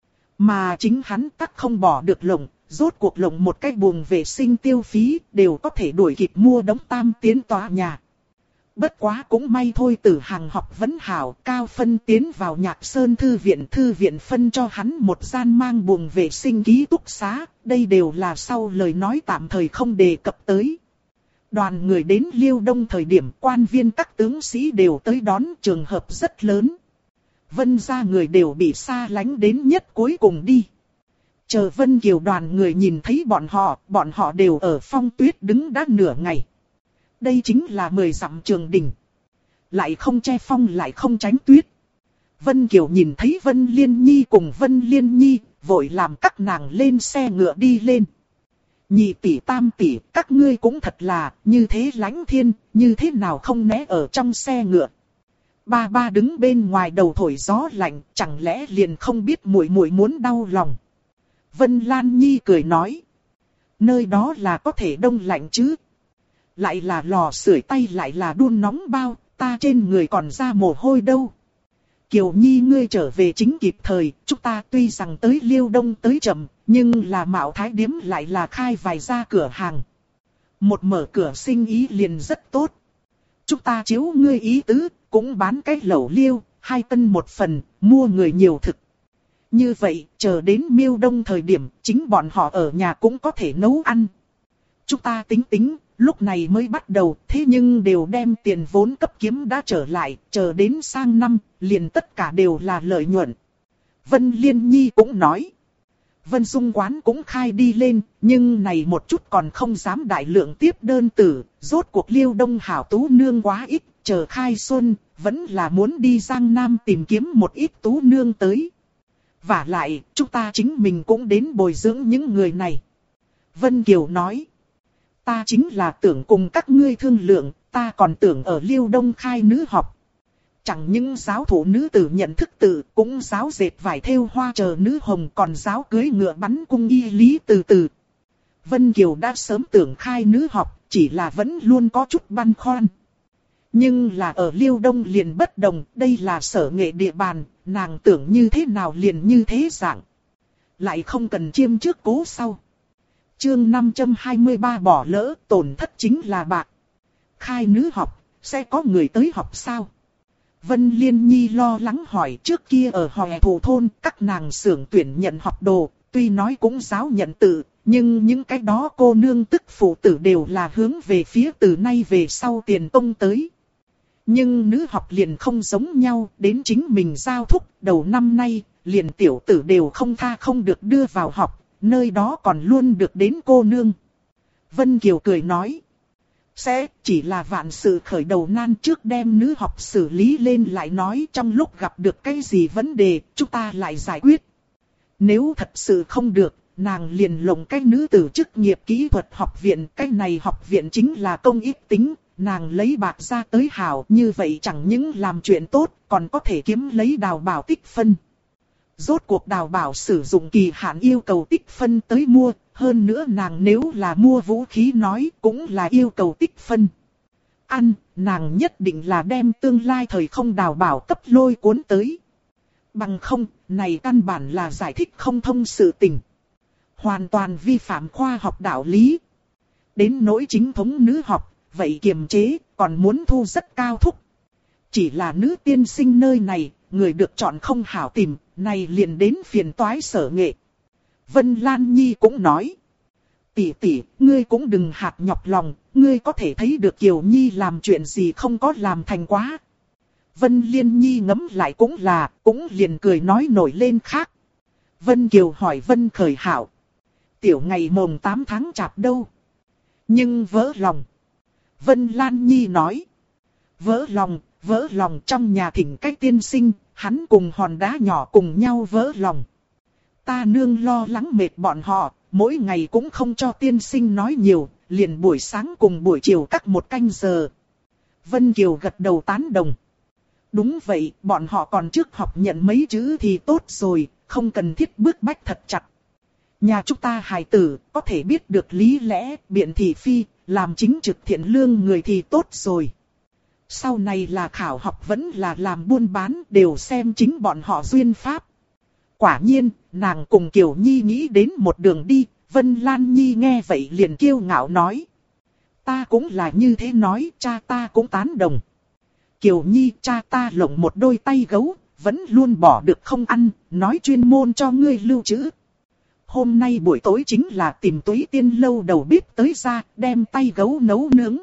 Mà chính hắn tắc không bỏ được lồng, rốt cuộc lồng một cái buồng vệ sinh tiêu phí đều có thể đuổi kịp mua đống tam tiến tòa nhà. Bất quá cũng may Thôi Tử Hằng học vấn hảo, cao phân tiến vào Nhạc Sơn thư viện phân cho hắn một gian mang buồng vệ sinh ký túc xá, đây đều là sau lời nói tạm thời không đề cập tới. Đoàn người đến Liêu Đông thời điểm quan viên các tướng sĩ đều tới đón, trường hợp rất lớn. Vân gia người đều bị xa lánh đến nhất cuối cùng đi. Chờ Vân Kiều đoàn người nhìn thấy bọn họ đều ở phong tuyết đứng đã nửa ngày. Đây chính là 10 dặm trường đình. Lại không che phong lại không tránh tuyết. Vân Kiều nhìn thấy Vân Liên Nhi cùng Vân Liên Nhi, vội làm các nàng lên xe ngựa đi lên. Nhị tỷ tam tỷ, các ngươi cũng thật là, như thế lãnh thiên, như thế nào không né ở trong xe ngựa. Ba ba đứng bên ngoài đầu thổi gió lạnh, chẳng lẽ liền không biết muội muội muốn đau lòng. Vân Lan Nhi cười nói. Nơi đó là có thể đông lạnh chứ. Lại là lò sưởi tay lại là đun nóng bao, ta trên người còn ra mồ hôi đâu. Kiều Nhi ngươi trở về chính kịp thời, chúng ta tuy rằng tới Liêu Đông tới chậm, nhưng là Mạo Thái Điếm lại là khai vài gia cửa hàng. Một mở cửa sinh ý liền rất tốt. Chúng ta chiếu ngươi ý tứ, cũng bán cái lẩu liêu, 2 cân một phần, mua người nhiều thực. Như vậy, chờ đến Miêu Đông thời điểm, chính bọn họ ở nhà cũng có thể nấu ăn. Chúng ta tính, lúc này mới bắt đầu, thế nhưng đều đem tiền vốn cấp kiếm đã trở lại, chờ đến sang năm, liền tất cả đều là lợi nhuận. Vân Liên Nhi cũng nói. Vân Dung quán cũng khai đi lên, nhưng này một chút còn không dám đại lượng tiếp đơn tử, rốt cuộc Liêu Đông hảo tú nương quá ít, chờ khai xuân, vẫn là muốn đi Giang Nam tìm kiếm một ít tú nương tới. Vả lại, chúng ta chính mình cũng đến bồi dưỡng những người này. Vân Kiều nói. Ta chính là tưởng cùng các ngươi thương lượng, ta còn tưởng ở Liêu Đông khai nữ học. Chẳng những giáo thủ nữ tử nhận thức tự, cũng giáo dệt vải thêu hoa chờ nữ hồng, còn giáo cưới ngựa bắn cung y lý từ từ. Vân Kiều đã sớm tưởng khai nữ học, chỉ là vẫn luôn có chút băn khoăn. Nhưng là ở Liêu Đông liền bất đồng, đây là Sở Nghệ địa bàn, nàng tưởng như thế nào liền như thế dạng. Lại không cần chiêm trước cố sau. Chương 523 bỏ lỡ, tổn thất chính là bạc. Khai nữ học, sẽ có người tới học sao? Vân Liên Nhi lo lắng hỏi, trước kia ở Hòe Thổ thôn, các nàng xưởng tuyển nhận học đồ, tuy nói cũng giáo nhận tự, nhưng những cái đó cô nương tức phụ tử đều là hướng về phía từ nay về sau tiền tông tới. Nhưng nữ học liền không giống nhau, đến chính mình giao thúc, đầu năm nay, liền tiểu tử đều không tha không được đưa vào học, nơi đó còn luôn được đến cô nương. Vân Kiều cười nói, sẽ chỉ là vạn sự khởi đầu nan, trước đem nữ học xử lý lên lại nói, trong lúc gặp được cái gì vấn đề, chúng ta lại giải quyết. Nếu thật sự không được, nàng liền lồng cái nữ tử chức nghiệp kỹ thuật học viện, cái này học viện chính là công ích tính, nàng lấy bạc ra tới hảo, như vậy chẳng những làm chuyện tốt, còn có thể kiếm lấy đào bảo tích phân. Rốt cuộc Đào Bảo sử dụng kỳ hạn yêu cầu tích phân tới mua, hơn nữa nàng nếu là mua vũ khí nói cũng là yêu cầu tích phân. Ăn, nàng nhất định là đem tương lai thời không Đào Bảo cấp lôi cuốn tới. Bằng không, này căn bản là giải thích không thông sự tình. Hoàn toàn vi phạm khoa học đạo lý. Đến nỗi chính thống nữ học, vậy kiềm chế, còn muốn thu rất cao thúc. Chỉ là nữ tiên sinh nơi này, người được chọn không hảo tìm, này liền đến phiền toái Sở Nghệ. Vân Lan Nhi cũng nói. Tỷ tỷ, ngươi cũng đừng hạt nhọc lòng, ngươi có thể thấy được Kiều Nhi làm chuyện gì không có làm thành quá. Vân Liên Nhi ngẫm lại cũng liền cười nói nổi lên khác. Vân Kiều hỏi Vân Khởi Hảo. Tiểu ngày mồng 8 tháng chạp đâu? Nhưng vỡ lòng. Vân Lan Nhi nói. Vỡ lòng trong nhà thỉnh cách tiên sinh, hắn cùng hòn đá nhỏ cùng nhau vỡ lòng. Ta nương lo lắng mệt bọn họ, mỗi ngày cũng không cho tiên sinh nói nhiều, liền buổi sáng cùng buổi chiều cắt 1 canh giờ. Vân Kiều gật đầu tán đồng. Đúng vậy, bọn họ còn trước học nhận mấy chữ thì tốt rồi, không cần thiết bước bách thật chặt. Nhà chúng ta hài tử, có thể biết được lý lẽ, biện thị phi, làm chính trực thiện lương người thì tốt rồi. Sau này là khảo học vẫn là làm buôn bán, đều xem chính bọn họ duyên pháp. Quả nhiên, nàng cùng Kiều Nhi nghĩ đến một đường đi, Vân Lan Nhi nghe vậy liền kiêu ngạo nói. Ta cũng là như thế nói, cha ta cũng tán đồng. Kiều Nhi, cha ta lộng một đôi tay gấu, vẫn luôn bỏ được không ăn, nói chuyên môn cho ngươi lưu trữ. Hôm nay buổi tối chính là tìm Túy Tiên lâu đầu bếp tới ra, đem tay gấu nấu nướng.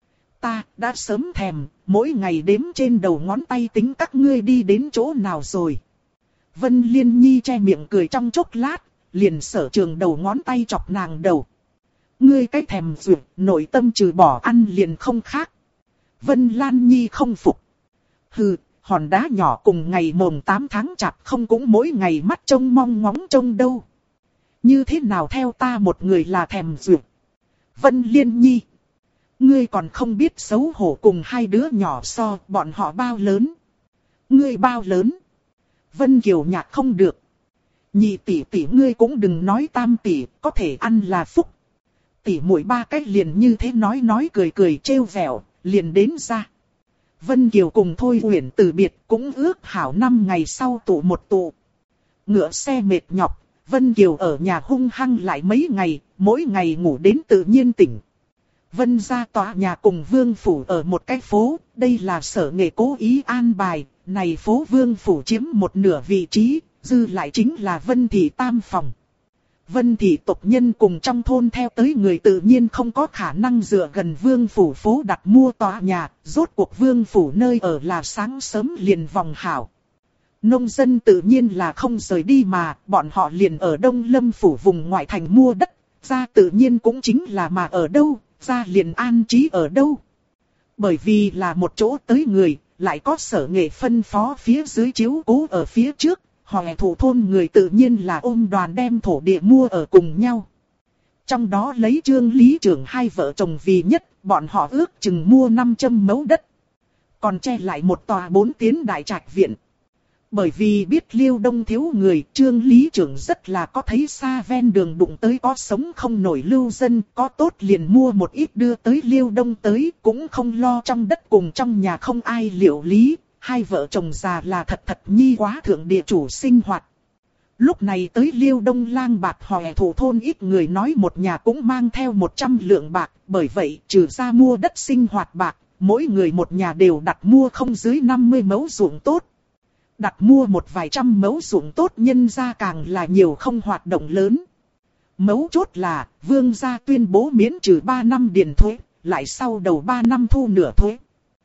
Ta đã sớm thèm, mỗi ngày đếm trên đầu ngón tay tính các ngươi đi đến chỗ nào rồi. Vân Liên Nhi che miệng cười trong chốc lát, liền sở trường đầu ngón tay chọc nàng đầu. Ngươi cái thèm duyệt, nội tâm trừ bỏ ăn liền không khác. Vân Lan Nhi không phục. Hừ, hòn đá nhỏ cùng ngày mồng 8 tháng chạp không cũng mỗi ngày mắt trông mong ngóng trông đâu. Như thế nào theo ta một người là thèm duyệt. Vân Liên Nhi. Ngươi còn không biết xấu hổ cùng hai đứa nhỏ so bọn họ bao lớn. Ngươi bao lớn. Vân Kiều nhạc không được. Nhị tỷ tỷ ngươi cũng đừng nói tam tỷ, có thể ăn là phúc. Tỷ muội 3 cái liền như thế nói cười trêu vẻo, liền đến ra. Vân Kiều cùng Thôi Uyển từ biệt cũng ước hảo 5 ngày sau tụ một tụ. Ngựa xe mệt nhọc, Vân Kiều ở nhà hung hăng lại mấy ngày, mỗi ngày ngủ đến tự nhiên tỉnh. Vân gia tòa nhà cùng Vương Phủ ở một cái phố, đây là Sở Nghệ cố ý an bài, này phố Vương Phủ chiếm một nửa vị trí, dư lại chính là Vân Thị tam phòng. Vân Thị tộc nhân cùng trong thôn theo tới người tự nhiên không có khả năng dựa gần Vương Phủ phố đặt mua tòa nhà, rốt cuộc Vương Phủ nơi ở là sáng sớm liền vòng hảo. Nông dân tự nhiên là không rời đi mà, bọn họ liền ở Đông Lâm Phủ vùng ngoại thành mua đất, ra tự nhiên cũng chính là mà ở đâu, ra liền an trí ở đâu. Bởi vì là một chỗ tới người, lại có Sở Nghệ phân phó phía dưới chiếu cố ở phía trước, họ thủ thôn người tự nhiên là ôm đoàn đem thổ địa mua ở cùng nhau. Trong đó lấy Trương Lý Trưởng hai vợ chồng vì nhất, bọn họ ước chừng mua 500 mẫu đất. Còn che lại một tòa 4 tiến đại trạch viện. Bởi vì biết Liêu Đông thiếu người, Trương Lý Trưởng rất là có thấy xa ven đường đụng tới có sống không nổi lưu dân, có tốt liền mua một ít đưa tới Liêu Đông tới, cũng không lo trong đất cùng trong nhà không ai liệu lý, hai vợ chồng già là thật nhi quá thượng địa chủ sinh hoạt. Lúc này tới Liêu Đông lang bạc hòe thủ thôn ít người nói một nhà cũng mang theo 100 lượng bạc, bởi vậy trừ ra mua đất sinh hoạt bạc, mỗi người một nhà đều đặt mua không dưới 50 mẫu ruộng tốt. Đặt mua một vài trăm mẫu ruộng tốt nhân ra càng là nhiều không hoạt động lớn. Mấu chốt là vương gia tuyên bố miễn trừ 3 năm điền thuế, lại sau đầu 3 năm thu nửa thuế.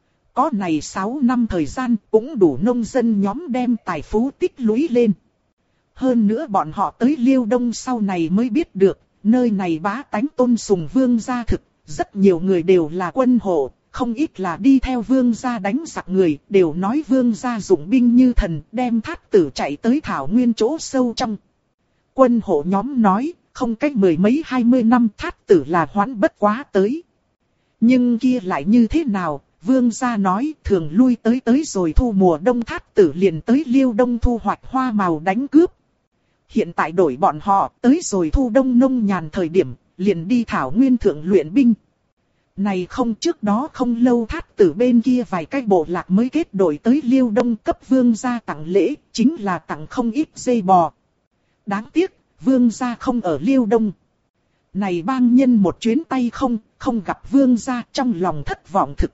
Có này 6 năm thời gian cũng đủ nông dân nhóm đem tài phú tích lũy lên. Hơn nữa bọn họ tới Liêu Đông sau này mới biết được, nơi này bá tánh tôn sùng vương gia thực, rất nhiều người đều là quân hộ. Không ít là đi theo vương gia đánh giặc người, đều nói vương gia dụng binh như thần, đem thát tử chạy tới thảo nguyên chỗ sâu trong. Quân hộ nhóm nói, không cách 10 mấy 20 năm thát tử là hoãn bất quá tới. Nhưng kia lại như thế nào, vương gia nói thường lui tới rồi thu mùa đông Thát Tử liền tới Liêu Đông thu hoạch hoa màu đánh cướp. Hiện tại đổi bọn họ tới rồi thu đông nông nhàn thời điểm, liền đi thảo nguyên thượng luyện binh. Này không, trước đó không lâu Thát Tử bên kia vài cái bộ lạc mới kết đội tới Liêu Đông cấp vương gia tặng lễ, chính là tặng không ít dây bò. Đáng tiếc, vương gia không ở Liêu Đông. Này bang nhân một chuyến tay không gặp vương gia, trong lòng thất vọng thực.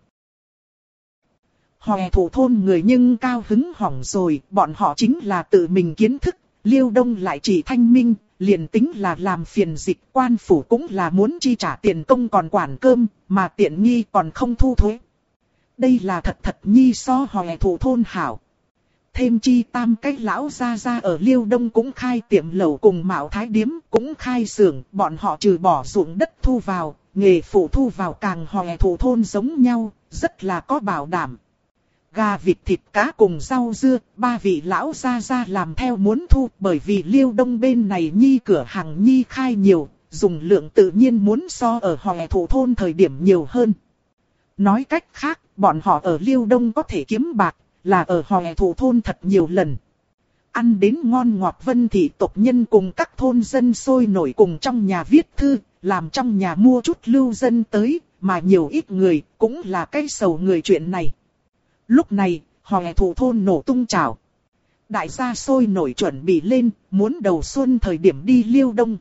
Hòe thủ thôn người nhưng cao hứng hỏng rồi, bọn họ chính là tự mình kiến thức, Liêu Đông lại chỉ thanh minh, liền tính là làm phiền dịch, quan phủ cũng là muốn chi trả tiền công còn quản cơm, mà tiện nghi còn không thu thuế. Đây là thật nhi so hòe thủ thôn hảo. Thêm chi tam cái lão gia ở Liêu Đông cũng khai tiệm lẩu cùng Mạo Thái Điếm, cũng khai xưởng, bọn họ trừ bỏ ruộng đất thu vào, nghề phụ thu vào càng hòe thủ thôn giống nhau, rất là có bảo đảm. Gà vịt thịt cá cùng rau dưa, ba vị lão gia làm theo muốn thu, bởi vì Liêu Đông bên này nhi cửa hàng nhi khai nhiều, dùng lượng tự nhiên muốn so ở hòe thủ thôn thời điểm nhiều hơn. Nói cách khác, bọn họ ở Liêu Đông có thể kiếm bạc, là ở hòe thủ thôn thật nhiều lần. Ăn đến ngon ngọt, Vân thị tộc nhân cùng các thôn dân sôi nổi cùng trong nhà viết thư, làm trong nhà mua chút lưu dân tới, mà nhiều ít người cũng là cái sầu người chuyện này. Lúc này, hòe thủ thôn nổ tung chảo. Đại gia sôi nổi chuẩn bị lên, muốn đầu xuân thời điểm đi Liêu Đông.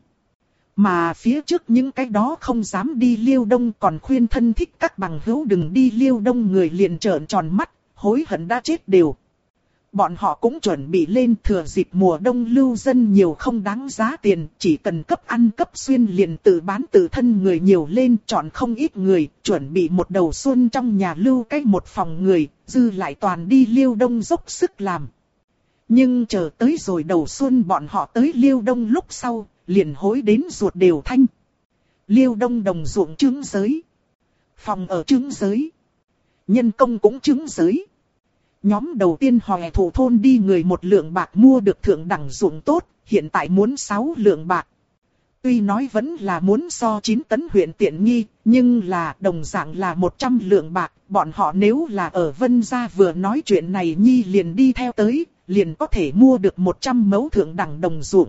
Mà phía trước những cái đó không dám đi Liêu Đông còn khuyên thân thích các bằng hữu đừng đi Liêu Đông người liền trợn tròn mắt, hối hận đã chết đều. Bọn họ cũng chuẩn bị lên, thừa dịp mùa đông lưu dân nhiều không đáng giá tiền, chỉ cần cấp ăn cấp xuyên liền tự bán tự thân người nhiều lên, chọn không ít người, chuẩn bị một đầu xuân trong nhà lưu cái một phòng người, dư lại toàn đi Liêu Đông dốc sức làm. Nhưng chờ tới rồi đầu xuân bọn họ tới Liêu Đông lúc sau, liền hối đến ruột đều thanh. Liêu Đông đồng ruộng trứng giới, phòng ở trứng giới, nhân công cũng trứng giới. Nhóm đầu tiên hòe thủ thôn đi người 1 lượng bạc mua được thượng đẳng ruộng tốt, hiện tại muốn 6 lượng bạc. Tuy nói vẫn là muốn so 9 tấn huyện tiện nghi, nhưng là đồng dạng là 100 lượng bạc. Bọn họ nếu là ở Vân Gia vừa nói chuyện này nhi liền đi theo tới, liền có thể mua được 100 mẫu thượng đẳng đồng ruộng.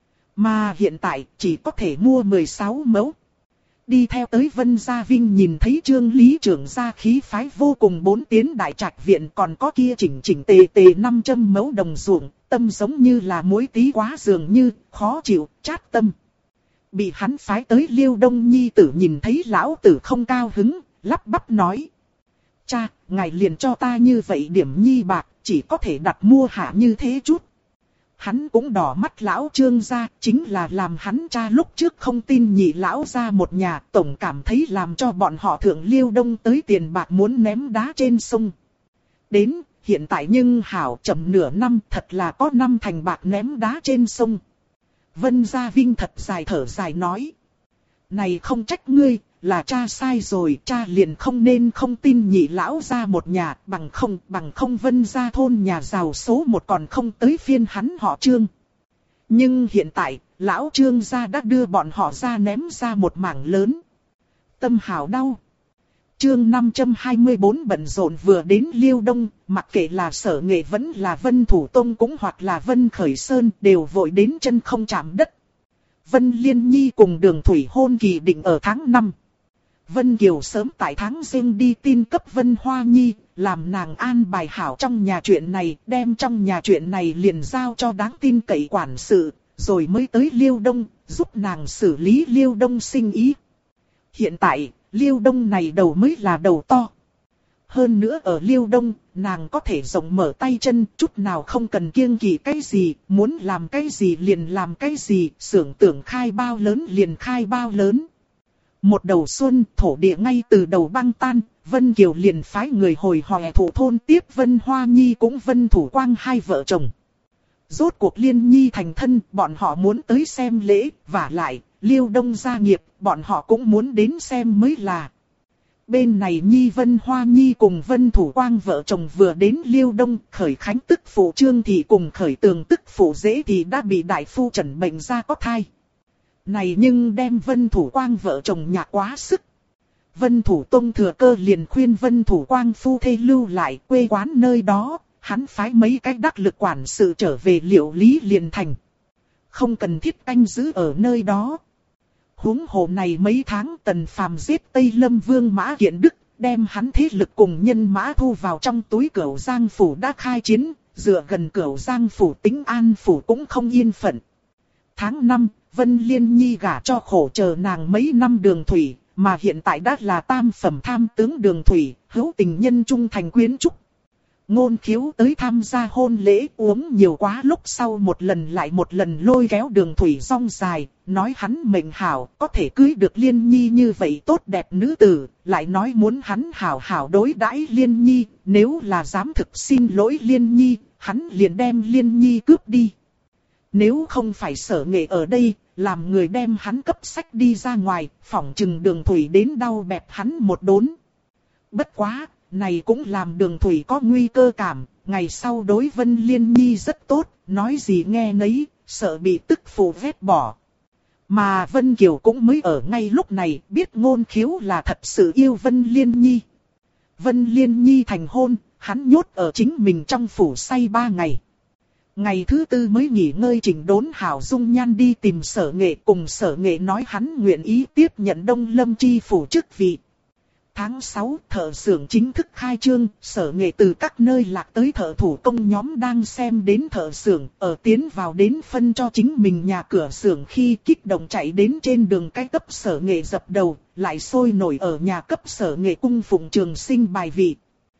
Mà hiện tại chỉ có thể mua 16 mẫu. Đi theo tới Vân Gia Vinh nhìn thấy Trương Lý trưởng gia khí phái vô cùng 4 tiến đại trạch viện còn có kia chỉnh tề 500 mẫu đồng ruộng, tâm giống như là muối tí quá dường như, khó chịu, chát tâm. Bị hắn phái tới Liêu Đông nhi tử nhìn thấy lão tử không cao hứng, lắp bắp nói. Cha, ngài liền cho ta như vậy điểm nhi bạc, chỉ có thể đặt mua hạ như thế chút. Hắn cũng đỏ mắt lão Trương gia, chính là làm hắn cha lúc trước không tin nhị lão gia một nhà, tổng cảm thấy làm cho bọn họ thượng Liêu Đông tới tiền bạc muốn ném đá trên sông. Đến, hiện tại nhưng hảo chậm nửa năm thật là có 5 thành bạc ném đá trên sông. Vân Gia Vinh thật dài thở dài nói. Này không trách ngươi, là cha sai rồi, cha liền không nên không tin nhị lão gia một nhà, bằng không Vân Gia thôn nhà giàu số 1 còn không tới phiên hắn họ Trương. Nhưng hiện tại, lão Trương gia đã đưa bọn họ ra ném ra một mảng lớn. Tâm hào đau. Chương 524 bận rộn vừa đến Liêu Đông, mặc kệ là Sở Nghệ vẫn là Vân Thủ Tông cũng hoặc là Vân Khởi Sơn đều vội đến chân không chạm đất. Vân Liên Nhi cùng Đường Thủy hôn kỳ định ở tháng 5. Vân Kiều sớm tại tháng Giêng đi tin cấp Vân Hoa Nhi, làm nàng an bài hảo trong nhà chuyện này, đem trong nhà chuyện này liền giao cho đáng tin cậy quản sự, rồi mới tới Liêu Đông, giúp nàng xử lý Liêu Đông sinh ý. Hiện tại, Liêu Đông này đầu mới là đầu to. Hơn nữa ở Liêu Đông, nàng có thể rộng mở tay chân, chút nào không cần kiêng kỵ cái gì, muốn làm cái gì liền làm cái gì, xưởng tưởng khai bao lớn liền khai bao lớn. Một đầu xuân, thổ địa ngay từ đầu băng tan, Vân Kiều liền phái người hồi hòe thủ thôn tiếp Vân Hoa Nhi cũng Vân Thủ Quang hai vợ chồng. Rốt cuộc Liên Nhi thành thân, bọn họ muốn tới xem lễ, và lại, Liêu Đông gia nghiệp, bọn họ cũng muốn đến xem mới là. Bên này Nhi Vân Hoa Nhi cùng Vân Thủ Quang vợ chồng vừa đến Liêu Đông, Khởi Khánh tức phụ Trương Thị cùng Khởi Tường tức phụ Dễ Thị đã bị đại phu trần bệnh ra có thai. Này nhưng đem Vân Thủ Quang vợ chồng nhạc quá sức. Vân Thủ Tông thừa cơ liền khuyên Vân Thủ Quang phu thê lưu lại quê quán nơi đó, hắn phái mấy cái đắc lực quản sự trở về Liệu Lý liền thành. Không cần thiết canh giữ ở nơi đó. Huống hồ này mấy tháng Tần Phàm giết Tây Lâm Vương Mã Kiện Đức, đem hắn thế lực cùng nhân mã thu vào trong túi Cửu Giang Phủ đã khai chiến, dựa gần Cửu Giang Phủ Tĩnh An Phủ cũng không yên phận. Tháng 5, Vân Liên Nhi gả cho khổ chờ nàng mấy năm Đường Thủy, mà hiện tại đã là tam phẩm tham tướng Đường Thủy, hữu tình nhân trung thành quyến trúc. Ngôn Khiếu tới tham gia hôn lễ uống nhiều quá lúc sau một lần lại một lần lôi kéo Đường Thủy rong dài, nói hắn mệnh hảo, có thể cưới được Liên Nhi như vậy tốt đẹp nữ tử, lại nói muốn hắn hảo hảo đối đãi Liên Nhi, nếu là dám thực xin lỗi Liên Nhi, hắn liền đem Liên Nhi cướp đi. Nếu không phải Sở Nghệ ở đây, làm người đem hắn cấp sách đi ra ngoài, phỏng chừng Đường Thủy đến đau bẹp hắn một đốn. Bất quá, này cũng làm Đường Thủy có nguy cơ cảm, ngày sau đối Vân Liên Nhi rất tốt, nói gì nghe nấy, sợ bị tức phụ vét bỏ. Mà Vân Kiều cũng mới ở ngay lúc này biết Ngôn Khiếu là thật sự yêu Vân Liên Nhi. Vân Liên Nhi thành hôn, hắn nhốt ở chính mình trong phủ say 3 ngày. Ngày thứ 4 mới nghỉ ngơi chỉnh đốn hảo dung nhan đi tìm Sở Nghệ, cùng Sở Nghệ nói hắn nguyện ý tiếp nhận Đông Lâm chi phủ chức vị. Tháng 6, thợ xưởng chính thức khai trương, Sở Nghệ từ các nơi lạc tới thợ thủ công nhóm đang xem đến thợ xưởng, ở tiến vào đến phân cho chính mình nhà cửa xưởng khi kích động chạy đến trên đường cái cấp Sở Nghệ dập đầu, lại sôi nổi ở nhà cấp Sở Nghệ cung phụng Trường Sinh bài vị.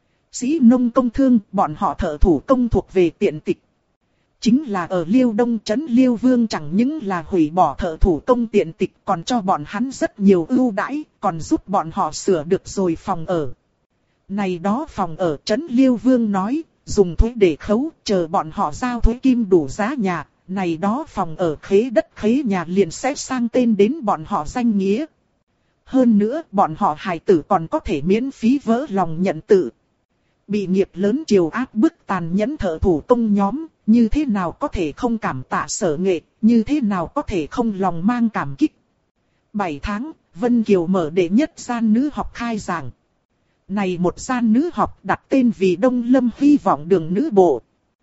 Sĩ nông công thương, bọn họ thợ thủ công thuộc về tiện tịch. Chính là ở Liêu Đông trấn Liêu Vương chẳng những là hủy bỏ thợ thủ công tiện tịch, còn cho bọn hắn rất nhiều ưu đãi, còn giúp bọn họ sửa được rồi phòng ở. Này đó phòng ở trấn Liêu Vương nói, dùng thuế để khấu, chờ bọn họ giao thuế kim đủ giá nhà, này đó phòng ở khế đất khế nhà liền sẽ sang tên đến bọn họ danh nghĩa. Hơn nữa, bọn họ hài tử còn có thể miễn phí vỡ lòng nhận tự. Bị nghiệp lớn triều áp bức tàn nhẫn thợ thủ công nhóm, như thế nào có thể không cảm tạ Sở Nghệ, như thế nào có thể không lòng mang cảm kích. 7 tháng, Vân Kiều mở đệ nhất gian nữ học khai giảng. Này một gian nữ học đặt tên vì Đông Lâm Hy vọng đường nữ bộ.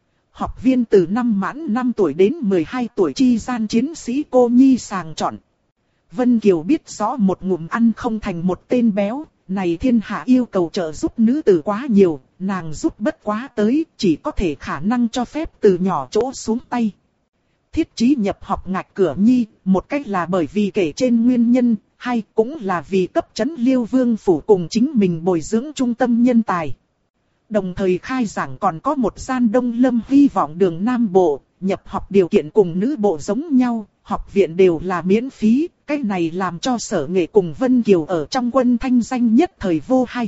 Học viên từ năm mãn 5 tuổi đến 12 tuổi chi gian chiến sĩ cô nhi sàng chọn. Vân Kiều biết rõ một ngụm ăn không thành một tên béo. Này thiên hạ yêu cầu trợ giúp nữ tử quá nhiều, nàng giúp bất quá tới, chỉ có thể khả năng cho phép từ nhỏ chỗ xuống tay. Thiết chí nhập học ngạch cửa nhi, một cách là bởi vì kể trên nguyên nhân, hay cũng là vì cấp trấn Liêu Vương phủ cùng chính mình bồi dưỡng trung tâm nhân tài. Đồng thời khai giảng còn có một gian Đông Lâm Hy vọng đường Nam Bộ, nhập học điều kiện cùng nữ bộ giống nhau, học viện đều là miễn phí, cái này làm cho Sở Nghệ cùng Vân Kiều ở trong quân thanh danh nhất thời vô hay.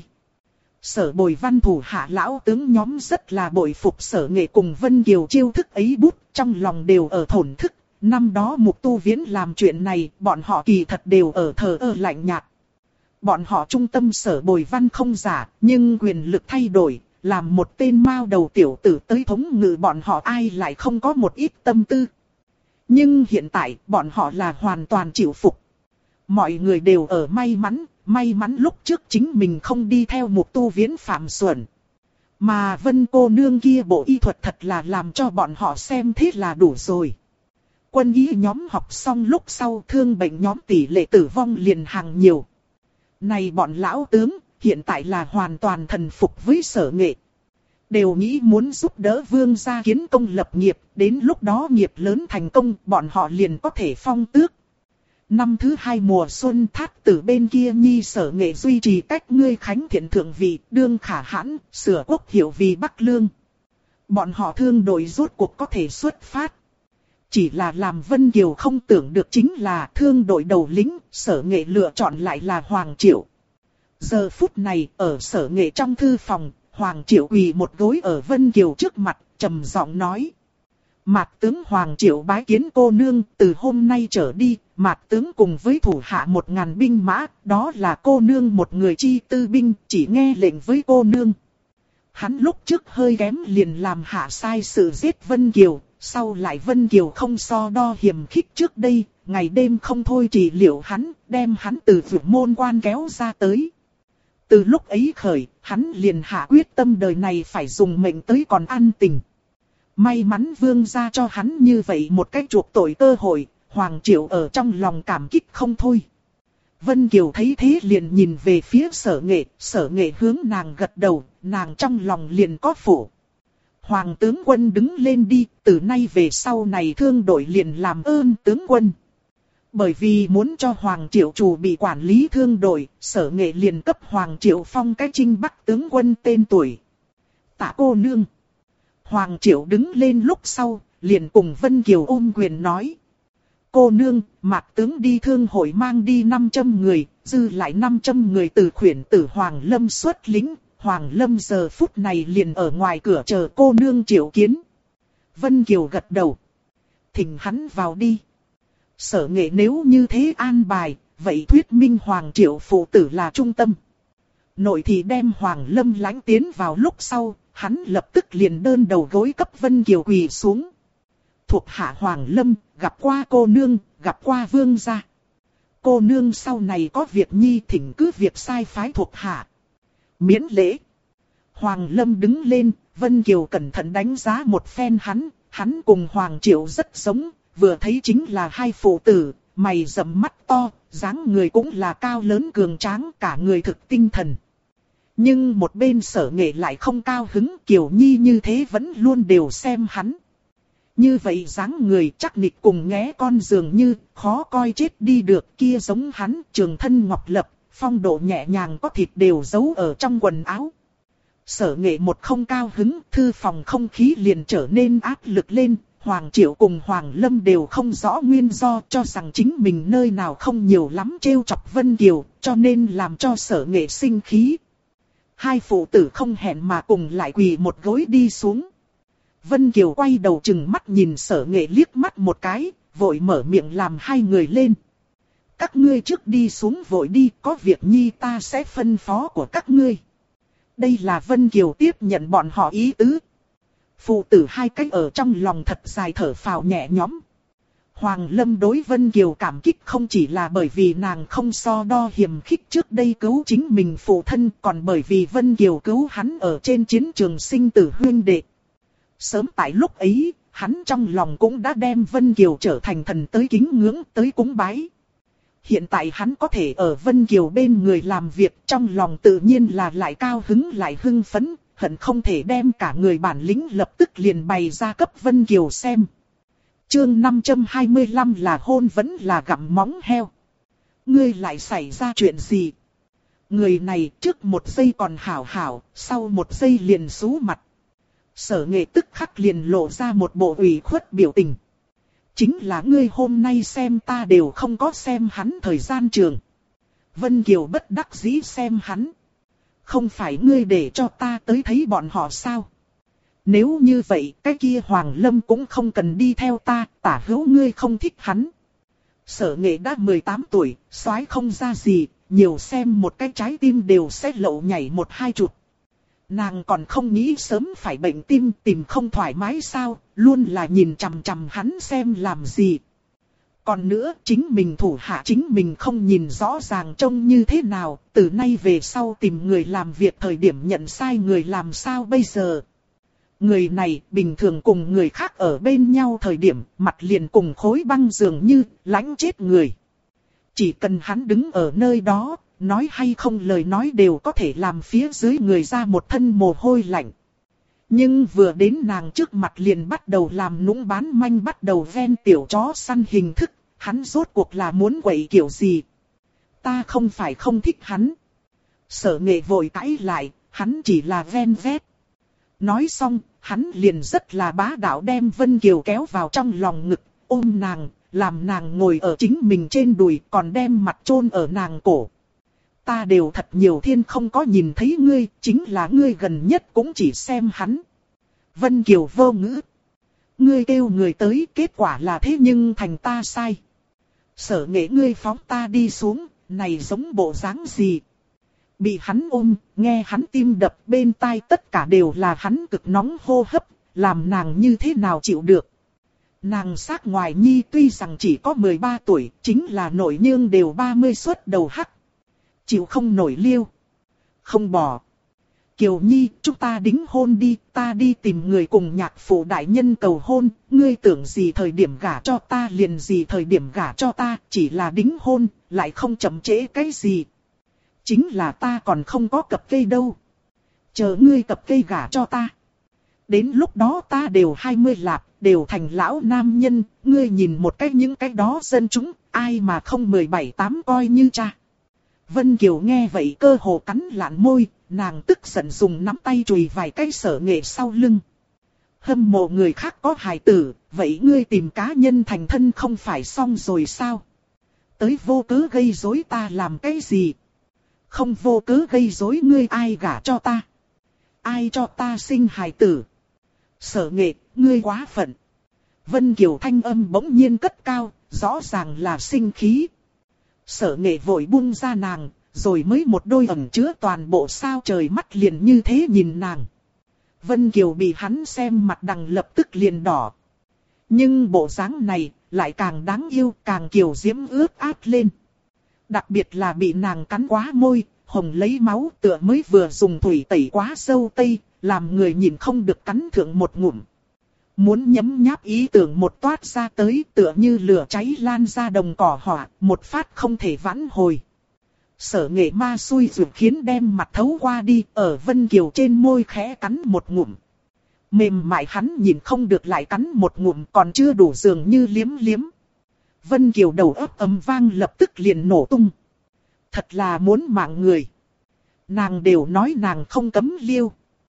Sở Bồi Văn thủ hạ lão tướng nhóm rất là bội phục Sở Nghệ cùng Vân Kiều chiêu thức ấy bút, trong lòng đều ở thổn thức. Năm đó Mục Tu Viễn làm chuyện này, bọn họ kỳ thật đều ở thờ ơ lạnh nhạt. Bọn họ trung tâm Sở Bồi Văn không giả, nhưng quyền lực thay đổi, làm một tên mao đầu tiểu tử tới thống ngự bọn họ ai lại không có một ít tâm tư. Nhưng hiện tại, bọn họ là hoàn toàn chịu phục. Mọi người đều ở may mắn lúc trước chính mình không đi theo Mục Tu Viễn phạm xuẩn. Mà Vân cô nương kia bộ y thuật thật là làm cho bọn họ xem thế là đủ rồi. Quân y nhóm học xong lúc sau thương bệnh nhóm tỷ lệ tử vong liền hàng nhiều. Này bọn lão tướng, hiện tại là hoàn toàn thần phục với Sở Nghệ. Đều nghĩ muốn giúp đỡ vương gia kiến công lập nghiệp, đến lúc đó nghiệp lớn thành công, bọn họ liền có thể phong tước. Năm thứ 2 mùa xuân Thát Tử bên kia nhi Sở Nghệ duy trì cách ngươi khánh thiện thượng vị, đương khả hãn, sửa quốc hiệu vì Bắc Lương. Bọn họ thương đội rốt cuộc có thể xuất phát. Chỉ là làm Vân Kiều không tưởng được chính là thương đội đầu lĩnh, Sở Nghệ lựa chọn lại là Hoàng Triệu. Giờ phút này, ở Sở Nghệ trong thư phòng, Hoàng Triệu quỳ một gối ở Vân Kiều trước mặt, trầm giọng nói. Mạt tướng Hoàng Triệu bái kiến cô nương, từ hôm nay trở đi, Mạt tướng cùng với thủ hạ 1000 binh mã, đó là cô nương một người chi tư binh, chỉ nghe lệnh với cô nương. Hắn lúc trước hơi kém liền làm hạ sai sự giết Vân Kiều, sau lại Vân Kiều không so đo hiềm khích trước đây, ngày đêm không thôi trị liệu hắn, đem hắn từ vượt môn quan kéo ra tới. Từ lúc ấy khởi, hắn liền hạ quyết tâm đời này phải dùng mệnh tới còn an tình. May mắn vương gia cho hắn như vậy một cách chuộc tội cơ hội, Hoàng Triệu ở trong lòng cảm kích không thôi. Vân Kiều thấy thế liền nhìn về phía Sở Nghệ hướng nàng gật đầu, nàng trong lòng liền có phủ. Hoàng tướng quân đứng lên đi, từ nay về sau này thương đội liền làm ơn tướng quân. Bởi vì muốn cho Hoàng Triệu chủ bị quản lý thương đội, Sở Nghệ liền cấp Hoàng Triệu phong cái Trinh Bắc tướng quân tên tuổi. Tạ cô nương. Hoàng Triệu đứng lên lúc sau, liền cùng Vân Kiều ôm quyền nói. Cô nương, Mạc tướng đi thương hội mang đi 500 người, dư lại 500 người từ khuyển tử Hoàng Lâm xuất lính. Hoàng Lâm giờ phút này liền ở ngoài cửa chờ cô nương triệu kiến. Vân Kiều gật đầu. Thỉnh hắn vào đi. Sở Nghệ nếu như thế an bài, vậy thuyết minh Hoàng Triệu phụ tử là trung tâm. Nội thì đem Hoàng Lâm lãnh tiến vào lúc sau, hắn lập tức liền đơn đầu gối cấp Vân Kiều quỳ xuống. Thuộc hạ Hoàng Lâm, gặp qua cô nương, gặp qua vương gia. Cô nương sau này có việc nhi thỉnh cứ việc sai phái thuộc hạ. Miễn lễ. Hoàng Lâm đứng lên, Vân Kiều cẩn thận đánh giá một phen hắn cùng Hoàng Triệu rất giống, vừa thấy chính là hai phụ tử, mày rậm mắt to, dáng người cũng là cao lớn cường tráng, cả người thực tinh thần. Nhưng một bên Sở Nghệ lại không cao hứng, Kiều Nhi như thế vẫn luôn đều xem hắn. Như vậy dáng người chắc nịch cùng nghé con dường như, khó coi chết đi được, kia giống hắn, trường thân ngọc lập, phong độ nhẹ nhàng có thịt đều giấu ở trong quần áo. Sở Nghệ một không cao hứng, thư phòng không khí liền trở nên áp lực lên. Hoàng Triệu cùng Hoàng Lâm đều không rõ nguyên do, cho rằng chính mình nơi nào không nhiều lắm trêu chọc Vân Kiều, cho nên làm cho Sở Nghệ sinh khí. Hai phụ tử không hẹn mà cùng lại quỳ một gối đi xuống. Vân Kiều quay đầu chừng mắt nhìn Sở Nghệ liếc mắt một cái, vội mở miệng làm hai người lên. Các ngươi trước đi xuống vội đi, có việc nhi ta sẽ phân phó của các ngươi. Đây là Vân Kiều tiếp nhận bọn họ ý tứ. Phụ tử hai cách ở trong lòng thật dài thở phào nhẹ nhõm. Hoàng Lâm đối Vân Kiều cảm kích không chỉ là bởi vì nàng không so đo hiềm khích trước đây cứu chính mình phụ thân, còn bởi vì Vân Kiều cứu hắn ở trên chiến trường sinh tử huynh đệ. Sớm tại lúc ấy, hắn trong lòng cũng đã đem Vân Kiều trở thành thần tới kính ngưỡng, tới cúng bái. Hiện tại hắn có thể ở Vân Kiều bên người làm việc, trong lòng tự nhiên là lại cao hứng lại hưng phấn, hận không thể đem cả người bản lĩnh lập tức liền bày ra cấp Vân Kiều xem. Chương 525 là hôn vẫn là gặm móng heo. Ngươi lại xảy ra chuyện gì? Người này trước một giây còn hảo hảo, sau một giây liền xú mặt. Sở Nghệ tức khắc liền lộ ra một bộ ủy khuất biểu tình. Chính là ngươi hôm nay xem ta đều không có xem hắn thời gian trường. Vân Kiều bất đắc dĩ xem hắn. Không phải ngươi để cho ta tới thấy bọn họ sao? Nếu như vậy, cái kia Hoàng Lâm cũng không cần đi theo ta, tả hữu ngươi không thích hắn. Sở Nghệ đã 18 tuổi, soái không ra gì, nhiều xem một cái trái tim đều sẽ lậu nhảy một hai chục. Nàng còn không nghĩ sớm phải bệnh tim tìm không thoải mái sao, luôn là nhìn chằm chằm hắn xem làm gì. Còn nữa, chính mình thủ hạ chính mình không nhìn rõ ràng trông như thế nào, từ nay về sau tìm người làm việc thời điểm nhận sai người làm sao bây giờ. Người này bình thường cùng người khác ở bên nhau thời điểm, mặt liền cùng khối băng dường như, lãnh chết người. Chỉ cần hắn đứng ở nơi đó, nói hay không lời nói đều có thể làm phía dưới người ra một thân mồ hôi lạnh. Nhưng vừa đến nàng trước mặt liền bắt đầu làm nũng bán manh, bắt đầu ven tiểu chó săn hình thức, hắn rốt cuộc là muốn quậy kiểu gì? Ta không phải không thích hắn. Sở Nghệ vội cãi lại, hắn chỉ là ven vét. Nói xong, hắn liền rất là bá đạo đem Vân Kiều kéo vào trong lòng ngực, ôm nàng, làm nàng ngồi ở chính mình trên đùi, còn đem mặt chôn ở nàng cổ. Ta đều thật nhiều thiên không có nhìn thấy ngươi, chính là ngươi gần nhất cũng chỉ xem hắn. Vân Kiều vô ngữ. Ngươi kêu người tới, kết quả là thế nhưng thành ta sai. Sở Nghệ ngươi phóng ta đi xuống, này giống bộ dáng gì? Bị hắn ôm, nghe hắn tim đập bên tai tất cả đều là hắn cực nóng hô hấp, làm nàng như thế nào chịu được. Nàng xác ngoài nhi tuy rằng chỉ có 13 tuổi, chính là nội nhương đều 30 xuất đầu hắc. Chịu không nổi liêu. không bỏ. Kiều Nhi, chúng ta đính hôn đi, ta đi tìm người cùng nhạc phụ đại nhân cầu hôn, ngươi tưởng gì thời điểm gả cho ta liền gì thời điểm gả cho ta, chỉ là đính hôn, lại không chậm trễ cái gì. Chính là ta còn không có cặp cây đâu. Chờ ngươi cặp cây gả cho ta. Đến lúc đó ta đều 20 lạp, đều thành lão nam nhân, ngươi nhìn một cái những cái đó dân chúng, ai mà không 17-8 coi như cha. Vân Kiều nghe vậy cơ hồ cắn lạn môi, nàng tức giận dùng nắm tay chùi vài cái Sở Nghệ sau lưng. Hâm mộ người khác có hài tử, vậy ngươi tìm cá nhân thành thân không phải xong rồi sao? Tới vô cớ gây rối ta làm cái gì? Không vô cớ gây rối ngươi ai gả cho ta? Ai cho ta sinh hài tử? Sở Nghệ, ngươi quá phận. Vân Kiều thanh âm bỗng nhiên cất cao, rõ ràng là sinh khí. Sở Nghệ vội buông ra nàng, rồi mới một đôi ẩn chứa toàn bộ sao trời mắt liền như thế nhìn nàng. Vân Kiều bị hắn xem mặt đằng lập tức liền đỏ. Nhưng bộ dáng này lại càng đáng yêu, càng kiều diễm ướt át lên. Đặc biệt là bị nàng cắn quá môi, hồng lấy máu tựa mới vừa dùng thủy tẩy quá sâu tây, làm người nhìn không được cắn thượng một ngụm. Muốn nhấm nháp ý tưởng một toát ra tới tựa như lửa cháy lan ra đồng cỏ hỏa, một phát không thể vãn hồi. Sở Nghệ ma xui rủi khiến đem mặt thấu qua đi, ở Vân Kiều trên môi khẽ cắn một ngụm. Mềm mại hắn nhìn không được lại cắn một ngụm còn chưa đủ dường như liếm liếm. Vân Kiều đầu óc ầm vang lập tức liền nổ tung. Thật là muốn mạng người. Nàng đều nói nàng không cấm liêu.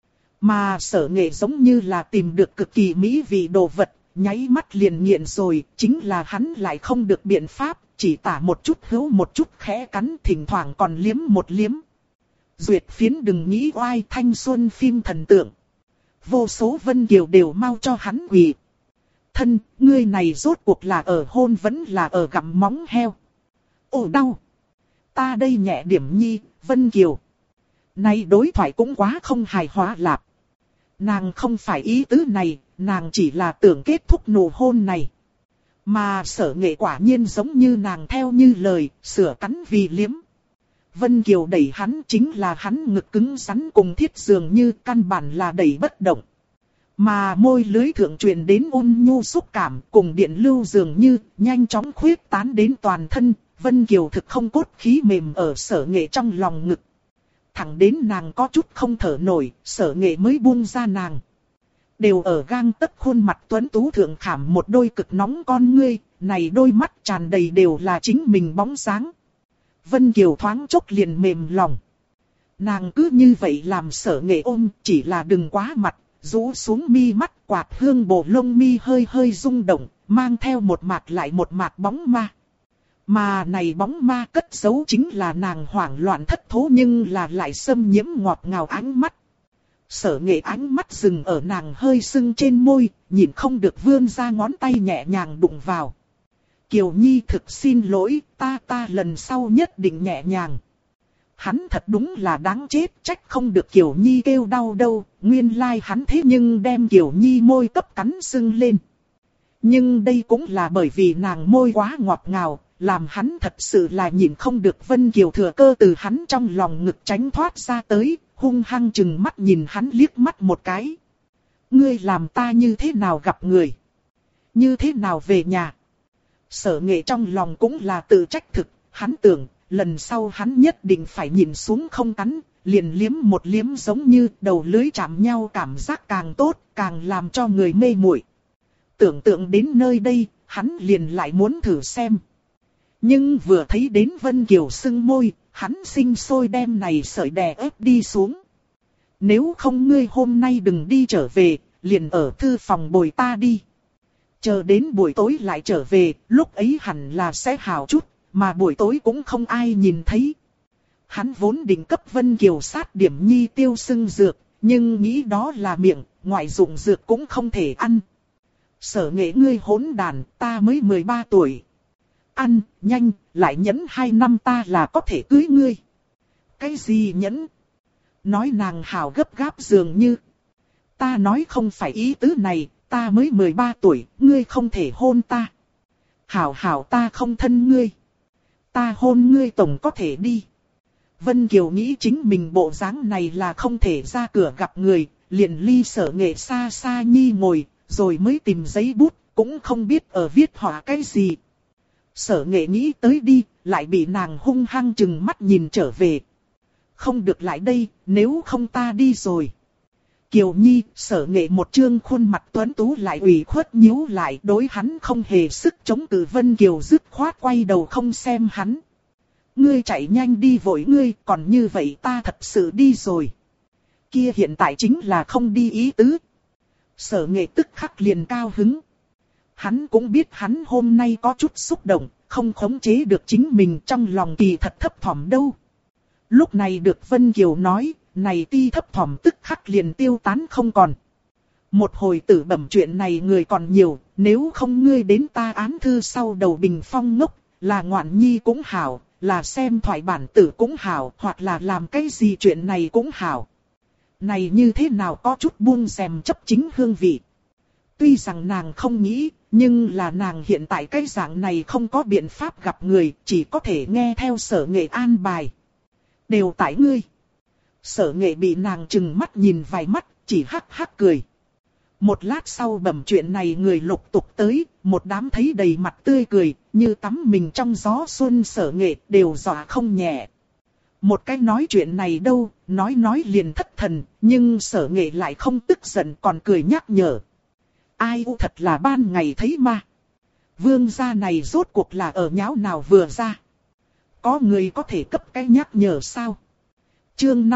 Mà Sở Nghệ giống như là tìm được cực kỳ mỹ vị đồ vật, nháy mắt liền nghiện rồi, chính là hắn lại không được biện pháp, chỉ tả một chút hữu một chút khẽ cắn, thỉnh thoảng còn liếm một liếm. Duyệt phiến đừng nghĩ oai thanh xuân phim thần tượng. Vô số Vân Kiều đều mau cho hắn quỳ. Thân, ngươi này rốt cuộc là ở hôn vẫn là ở gặm móng heo. Ồ đau. Ta đây nhẹ điểm nhi, Vân Kiều. Này đối thoại cũng quá không hài hòa lạp. Nàng không phải ý tứ này, nàng chỉ là tưởng kết thúc nụ hôn này. Mà Sở Nghệ quả nhiên giống như nàng theo như lời, sửa cắn vì liếm. Vân Kiều đẩy hắn chính là hắn ngực cứng rắn cùng thiết dường như căn bản là đẩy bất động. Mà môi lưới thượng truyền đến ôn nhu xúc cảm cùng điện lưu dường như nhanh chóng khuyết tán đến toàn thân. Vân Kiều thực không cốt khí mềm ở Sở Nghệ trong lòng ngực. Thẳng đến nàng có chút không thở nổi, Sở Nghệ mới buông ra nàng. Đều ở gang tấc khuôn mặt tuấn tú thượng khảm một đôi cực nóng con ngươi, này đôi mắt tràn đầy đều là chính mình bóng dáng. Vân Kiều thoáng chốc liền mềm lòng. Nàng cứ như vậy làm Sở Nghệ ôm, chỉ là đừng quá mặt, rũ xuống mi mắt, quạt hương bổ lông mi hơi hơi rung động, mang theo một mạt lại một mạt bóng ma. Mà này bóng ma cất giấu chính là nàng hoảng loạn thất thố nhưng là lại xâm nhiễm ngọt ngào ánh mắt. Sở Nghệ ánh mắt dừng ở nàng hơi sưng trên môi, nhìn không được vươn ra ngón tay nhẹ nhàng đụng vào. Kiều Nhi thực xin lỗi, ta lần sau nhất định nhẹ nhàng. Hắn thật đúng là đáng chết, trách không được Kiều Nhi kêu đau đâu, nguyên lai hắn thế nhưng đem Kiều Nhi môi cấp cắn sưng lên. Nhưng đây cũng là bởi vì nàng môi quá ngọt ngào, làm hắn thật sự là nhìn không được. Vân Kiều thừa cơ từ hắn trong lòng ngực tránh thoát ra tới, hung hăng chừng mắt nhìn hắn liếc mắt một cái. Ngươi làm ta như thế nào gặp người? Như thế nào về nhà? Sở Nghệ trong lòng cũng là tự trách thực, hắn tưởng, lần sau hắn nhất định phải nhìn xuống không cắn, liền liếm một liếm giống như đầu lưới chạm nhau cảm giác càng tốt, càng làm cho người mê muội. Tưởng tượng đến nơi đây, hắn liền lại muốn thử xem. Nhưng vừa thấy đến Vân Kiều sưng môi, hắn sinh sôi đem này sợi đè ép đi xuống. Nếu không ngươi hôm nay đừng đi trở về, liền ở thư phòng bồi ta đi. Chờ đến buổi tối lại trở về, lúc ấy hẳn là sẽ hào chút, mà buổi tối cũng không ai nhìn thấy. Hắn vốn định cấp Vân Kiều sát điểm nhi tiêu sưng dược, nhưng nghĩ đó là miệng, ngoại dụng dược cũng không thể ăn. Sở Nghệ ngươi hỗn đàn, ta mới 13 tuổi. Ăn, nhanh, lại nhẫn 2 năm ta là có thể cưới ngươi. Cái gì nhẫn? Nói nàng hào gấp gáp dường như. Ta nói không phải ý tứ này, ta mới 13 tuổi, ngươi không thể hôn ta. Hảo ta không thân ngươi. Ta hôn ngươi tổng có thể đi. Vân Kiều nghĩ chính mình bộ dáng này là không thể ra cửa gặp người, liền ly Sở Nghệ xa xa nhi ngồi, rồi mới tìm giấy bút, cũng không biết ở viết họa cái gì. Sở Nghệ nghĩ tới đi, lại bị nàng hung hăng chừng mắt nhìn trở về. Không được lại đây, nếu không ta đi rồi. Kiều Nhi, Sở Nghệ một trương khuôn mặt tuấn tú lại ủy khuất nhíu lại, đối hắn không hề sức chống cự. Vân Kiều dứt khoát quay đầu không xem hắn. Ngươi chạy nhanh đi vội ngươi, còn như vậy ta thật sự đi rồi. Kia hiện tại chính là không đi ý tứ. Sở Nghệ tức khắc liền cao hứng. Hắn cũng biết hắn hôm nay có chút xúc động, không khống chế được chính mình, trong lòng kỳ thật thấp thỏm đâu. Lúc này được Vân Kiều nói, này ti thấp thỏm tức khắc liền tiêu tán không còn. Một hồi tử bẩm chuyện này người còn nhiều, nếu không ngươi đến ta án thư sau đầu bình phong ngốc, là ngoạn nhi cũng hảo, là xem thoại bản tử cũng hảo, hoặc là làm cái gì chuyện này cũng hảo. Này như thế nào có chút buông rèm chấp chính hương vị. Tuy rằng nàng không nghĩ, nhưng là nàng hiện tại cái dạng này không có biện pháp gặp người, chỉ có thể nghe theo Sở Nghệ an bài. Đều tại ngươi. Sở Nghệ bị nàng trừng mắt nhìn vài mắt, chỉ hắc hắc cười. Một lát sau bẩm chuyện này người lục tục tới, một đám thấy đầy mặt tươi cười, như tắm mình trong gió xuân. Sở Nghệ đều dọa không nhẹ. Một cái nói chuyện này đâu, nói liền thất thần, nhưng Sở Nghệ lại không tức giận còn cười nhắc nhở. Ai u thật là ban ngày thấy ma. Vương gia này rốt cuộc là ở nháo nào vừa ra. Có người có thể cấp cái nhắc nhở sao? Chương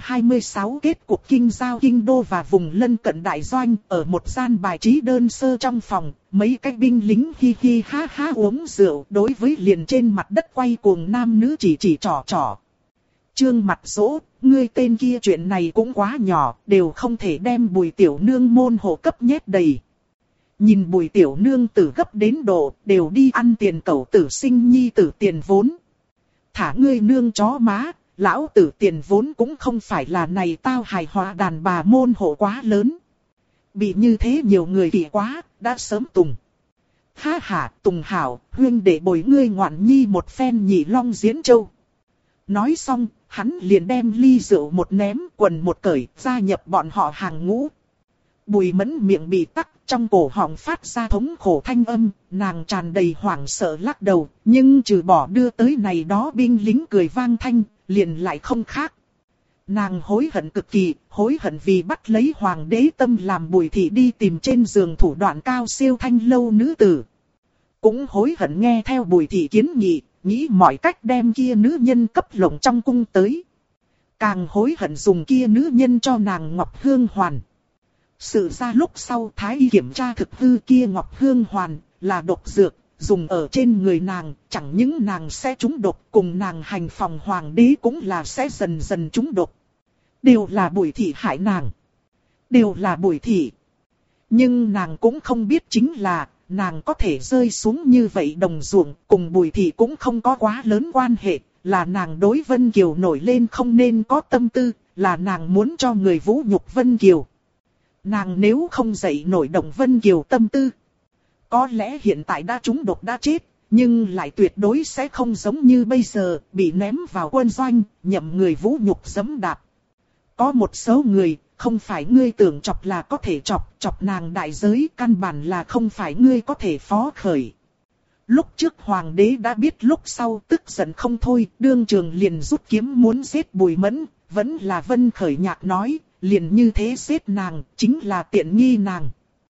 526 kết cục kinh giao kinh đô và vùng lân cận đại doanh. Ở một gian bài trí đơn sơ trong phòng, mấy cái binh lính hi hi ha ha uống rượu, đối với liền trên mặt đất quay cuồng nam nữ chỉ trò trò. Trương Mặt Dỗ, ngươi tên kia chuyện này cũng quá nhỏ, đều không thể đem Bùi tiểu nương môn hộ cấp nhét đầy. Nhìn Bùi tiểu nương tử gấp đến độ, đều đi ăn tiền cẩu tử sinh nhi tử tiền vốn. Thả ngươi nương chó má, lão tử tiền vốn cũng không phải là này tao hài hòa đàn bà môn hộ quá lớn. Bị như thế nhiều người kỳ quá, đã sớm tùng. Ha ha, tùng hảo, huyên để bồi ngươi ngoạn nhi một phen nhị long diễn châu. Nói xong, hắn liền đem ly rượu một ném, quần một cởi, gia nhập bọn họ hàng ngũ. Bùi Mẫn miệng bị tắc, trong cổ họng phát ra thống khổ thanh âm, nàng tràn đầy hoảng sợ lắc đầu, nhưng trừ bỏ đưa tới này đó binh lính cười vang thanh, liền lại không khác. Nàng hối hận cực kỳ, hối hận vì bắt lấy hoàng đế tâm làm Bùi thị đi tìm trên giường thủ đoạn cao siêu thanh lâu nữ tử. Cũng hối hận nghe theo Bùi thị kiến nghị, nghĩ mọi cách đem kia nữ nhân cấp lộng trong cung tới. Càng hối hận dùng kia nữ nhân cho nàng Ngọc Hương Hoàn. Sự ra lúc sau thái y kiểm tra thực hư kia Ngọc Hương Hoàn là độc dược, dùng ở trên người nàng, chẳng những nàng sẽ trúng độc, cùng nàng hành phòng hoàng đế cũng là sẽ dần dần trúng độc. Đều là Bùi thị hại nàng. Đều là Bùi thị. Nhưng nàng cũng không biết chính là, nàng có thể rơi xuống như vậy đồng ruộng, cùng Bùi thị cũng không có quá lớn quan hệ, là nàng đối Vân Kiều nổi lên không nên có tâm tư, là nàng muốn cho người vũ nhục Vân Kiều. Nàng nếu không dậy nổi động Vân Kiều tâm tư, có lẽ hiện tại đã trúng độc đã chết, nhưng lại tuyệt đối sẽ không giống như bây giờ, bị ném vào quân doanh, nhậm người vũ nhục giẫm đạp. Có một số người, không phải ngươi tưởng chọc là có thể chọc nàng đại giới, căn bản là không phải ngươi có thể phó khởi. Lúc trước hoàng đế đã biết lúc sau tức giận không thôi, đương trường liền rút kiếm muốn giết Bùi Mẫn, vẫn là Vân Khởi Nhạc nói, liền như thế giết nàng, chính là tiện nghi nàng.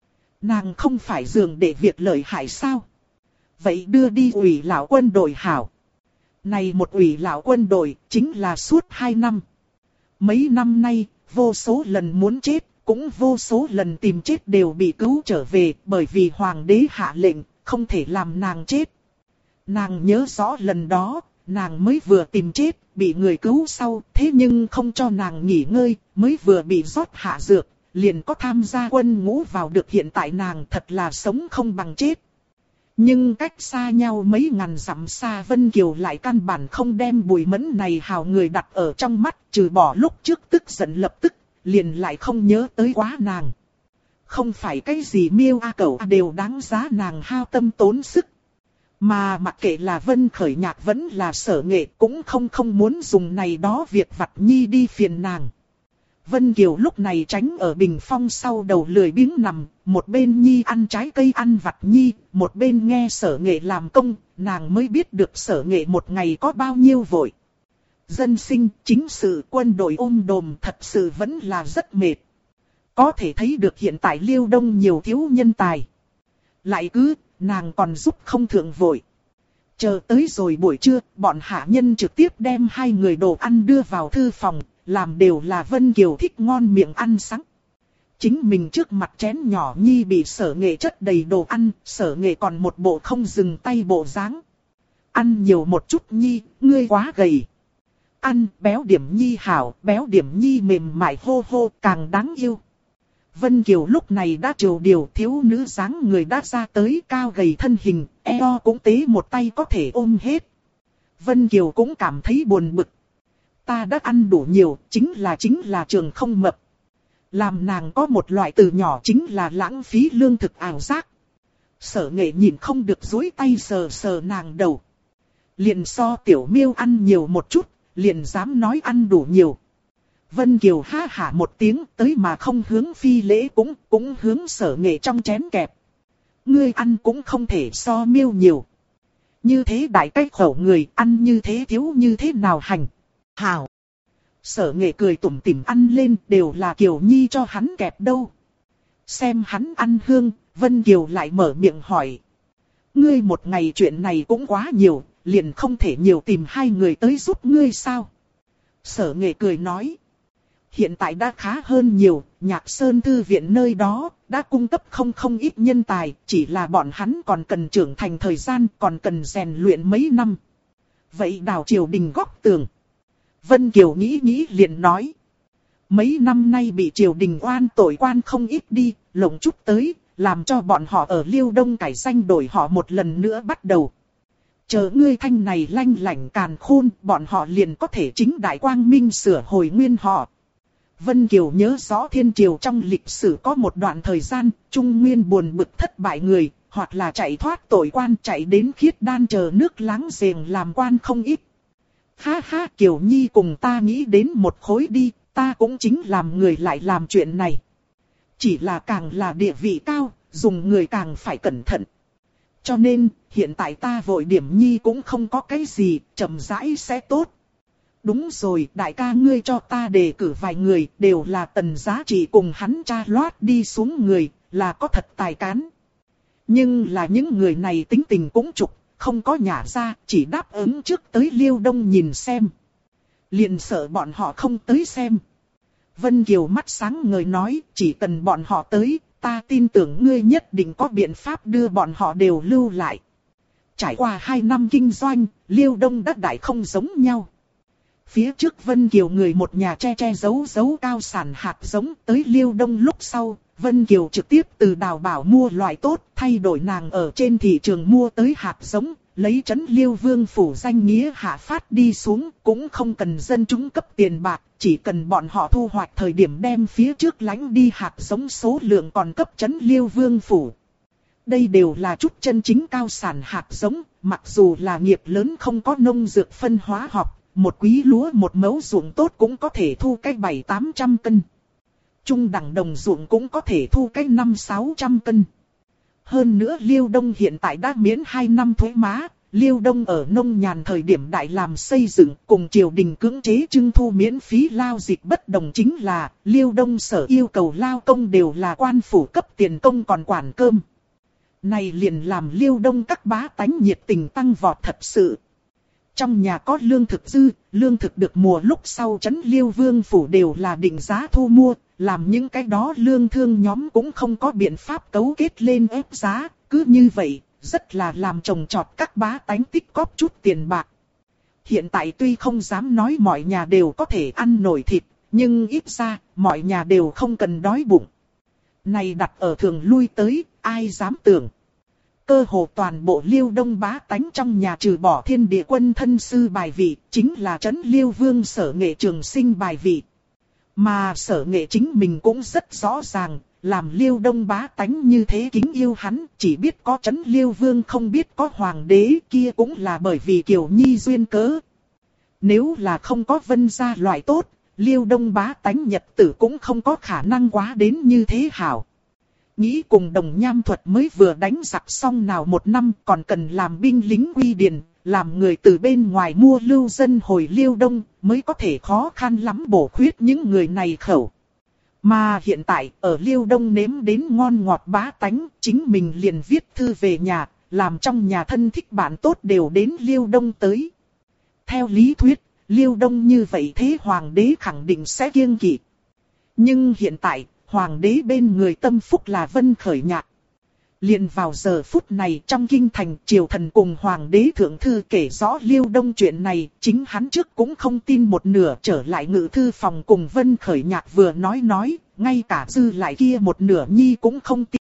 Nàng không phải dường để việc lợi hại sao? Vậy đưa đi ủy lão quân đội hảo. Này một ủy lão quân đội, chính là suốt 2 năm. Mấy năm nay, vô số lần muốn chết, cũng vô số lần tìm chết đều bị cứu trở về, bởi vì hoàng đế hạ lệnh, không thể làm nàng chết. Nàng nhớ rõ lần đó, nàng mới vừa tìm chết, bị người cứu sau, thế nhưng không cho nàng nghỉ ngơi, mới vừa bị rót hạ dược, liền có tham gia quân ngũ vào được. Hiện tại nàng thật là sống không bằng chết. Nhưng cách xa nhau mấy ngàn dặm xa, Vân Kiều lại căn bản không đem Bùi Mẫn này hào người đặt ở trong mắt, trừ bỏ lúc trước tức giận lập tức, liền lại không nhớ tới quá nàng. Không phải cái gì miêu a cẩu đều đáng giá nàng hao tâm tốn sức. Mà mặc kệ là Vân Khởi Nhạc vẫn là Sở Nghệ cũng không muốn dùng này đó việc vặt nhi đi phiền nàng. Vân Kiều lúc này tránh ở bình phong sau đầu lười biếng nằm, một bên nhi ăn trái cây ăn vặt nhi, một bên nghe Sở Nghệ làm công, nàng mới biết được Sở Nghệ một ngày có bao nhiêu vội. Dân sinh, chính sự, quân đội ôm đồm thật sự vẫn là rất mệt. Có thể thấy được hiện tại Liêu Đông nhiều thiếu nhân tài. Lại cứ, nàng còn giúp không thượng vội. Chờ tới rồi buổi trưa, bọn hạ nhân trực tiếp đem hai người đồ ăn đưa vào thư phòng, làm đều là Vân Kiều thích ngon miệng ăn sáng. Chính mình trước mặt chén nhỏ nhi bị Sở Nghệ chất đầy đồ ăn, Sở Nghệ còn một bộ không dừng tay bộ dáng. Ăn nhiều một chút nhi, ngươi quá gầy. Ăn béo điểm nhi hảo, béo điểm nhi mềm mại hô hô càng đáng yêu. Vân Kiều lúc này đã triều điều thiếu nữ dáng người đã ra tới cao gầy thân hình, eo cũng tế một tay có thể ôm hết. Vân Kiều cũng cảm thấy buồn bực. Ta đã ăn đủ nhiều, chính là trường không mập. Làm nàng có một loại từ nhỏ chính là lãng phí lương thực ảo giác. Sở Nghệ nhìn không được duỗi tay sờ sờ nàng đầu. Liền so tiểu miêu ăn nhiều một chút, liền dám nói ăn đủ nhiều. Vân Kiều ha hả một tiếng tới mà không hướng phi lễ cũng hướng Sở Nghệ trong chén kẹp. Ngươi ăn cũng không thể so miêu nhiều. Như thế đại cái khẩu người ăn như thế thiếu như thế nào hành. Hảo. Sở Nghệ cười tủm tỉm ăn lên đều là Kiều Nhi cho hắn kẹp đâu. Xem hắn ăn hương, Vân Kiều lại mở miệng hỏi. Ngươi một ngày chuyện này cũng quá nhiều, liền không thể nhiều tìm hai người tới giúp ngươi sao? Sở Nghệ cười nói. Hiện tại đã khá hơn nhiều, Nhạc Sơn Thư viện nơi đó đã cung cấp không ít nhân tài, chỉ là bọn hắn còn cần trưởng thành thời gian, còn cần rèn luyện mấy năm. Vậy đào triều đình góc tường. Vân Kiều nghĩ liền nói. Mấy năm nay bị triều đình oan tội quan không ít đi, lộng chút tới, làm cho bọn họ ở Liêu Đông cải danh đổi họ một lần nữa bắt đầu. Chờ ngươi thanh này lanh lảnh càn khôn, bọn họ liền có thể chính đại quang minh sửa hồi nguyên họ. Vân Kiều nhớ rõ thiên triều trong lịch sử có một đoạn thời gian, Trung Nguyên buồn bực thất bại người, hoặc là chạy thoát tội quan chạy đến Khiết Đan chờ nước láng giềng làm quan không ít. Ha ha, Kiều Nhi cùng ta nghĩ đến một khối đi, ta cũng chính làm người lại làm chuyện này. Chỉ là càng là địa vị cao, dùng người càng phải cẩn thận. Cho nên, hiện tại ta vội điểm Nhi cũng không có cái gì, chậm rãi sẽ tốt. Đúng rồi, đại ca ngươi cho ta đề cử vài người, đều là Tần Giá Trị cùng hắn cha loát đi xuống người, là có thật tài cán. Nhưng là những người này tính tình cũng trục, không có nhả ra, chỉ đáp ứng trước tới Liêu Đông nhìn xem. Liền sợ bọn họ không tới xem. Vân Kiều mắt sáng ngời nói, chỉ cần bọn họ tới, ta tin tưởng ngươi nhất định có biện pháp đưa bọn họ đều lưu lại. Trải qua 2 năm kinh doanh, Liêu Đông đất đại không giống nhau. Phía trước Vân Kiều người một nhà che giấu cao sản hạt giống tới Liêu Đông lúc sau, Vân Kiều trực tiếp từ Đào Bảo mua loại tốt, thay đổi nàng ở trên thị trường mua tới hạt giống, lấy trấn Liêu Vương phủ danh nghĩa hạ phát đi xuống, cũng không cần dân chúng cấp tiền bạc, chỉ cần bọn họ thu hoạch thời điểm đem phía trước lãnh đi hạt giống số lượng còn cấp trấn Liêu Vương phủ. Đây đều là chút chân chính cao sản hạt giống, mặc dù là nghiệp lớn không có nông dược phân hóa học, một quý lúa một mẫu ruộng tốt cũng có thể thu cái 700-800 cân. Trung đẳng đồng ruộng cũng có thể thu cái 500-600 cân. Hơn nữa Liêu Đông hiện tại đã miễn 2 năm thuế má, Liêu Đông ở nông nhàn thời điểm đại làm xây dựng cùng triều đình cưỡng chế trưng thu miễn phí lao dịch bất đồng chính là Liêu Đông sở yêu cầu lao công đều là quan phủ cấp tiền công còn quản cơm. Này liền làm Liêu Đông các bá tánh nhiệt tình tăng vọt thật sự. Trong nhà có lương thực dư, lương thực được mùa lúc sau trấn Liêu Vương phủ đều là định giá thu mua, làm những cái đó lương thương nhóm cũng không có biện pháp cấu kết lên ép giá, cứ như vậy, rất là làm trồng trọt các bá tánh tích cóp chút tiền bạc. Hiện tại tuy không dám nói mọi nhà đều có thể ăn nổi thịt, nhưng ít ra, mọi nhà đều không cần đói bụng. Này đặt ở thường lui tới, ai dám tưởng. Cơ hồ toàn bộ Liêu Đông bá tánh trong nhà trừ bỏ Thiên Địa Quân thân sư bài vị, chính là trấn Liêu Vương Sở Nghệ trường sinh bài vị. Mà Sở Nghệ chính mình cũng rất rõ ràng, làm Liêu Đông bá tánh như thế kính yêu hắn, chỉ biết có Trấn Liêu Vương không biết có hoàng đế, kia cũng là bởi vì Kiều Nhi duyên cớ. Nếu là không có Vân gia loại tốt, Liêu Đông bá tánh nhật tử cũng không có khả năng quá đến như thế hảo. Nghĩ cùng Đồng Nham Thuật mới vừa đánh giặc xong nào một năm, còn cần làm binh lính quy điền, làm người từ bên ngoài mua lưu dân hồi Liêu Đông, mới có thể khó khăn lắm bổ khuyết những người này khẩu. Mà hiện tại, ở Liêu Đông nếm đến ngon ngọt bá tánh, chính mình liền viết thư về nhà, làm trong nhà thân thích bạn tốt đều đến Liêu Đông tới. Theo lý thuyết, Liêu Đông như vậy thế hoàng đế khẳng định sẽ kiêng kỵ. Nhưng hiện tại, hoàng đế bên người tâm phúc là Vân Khởi Nhạc. Liền vào giờ phút này trong kinh thành, triều thần cùng hoàng đế thượng thư kể rõ Liêu Đông chuyện này, chính hắn trước cũng không tin một nửa, trở lại ngự thư phòng cùng Vân Khởi Nhạc vừa nói, ngay cả dư lại kia một nửa nhi cũng không tin.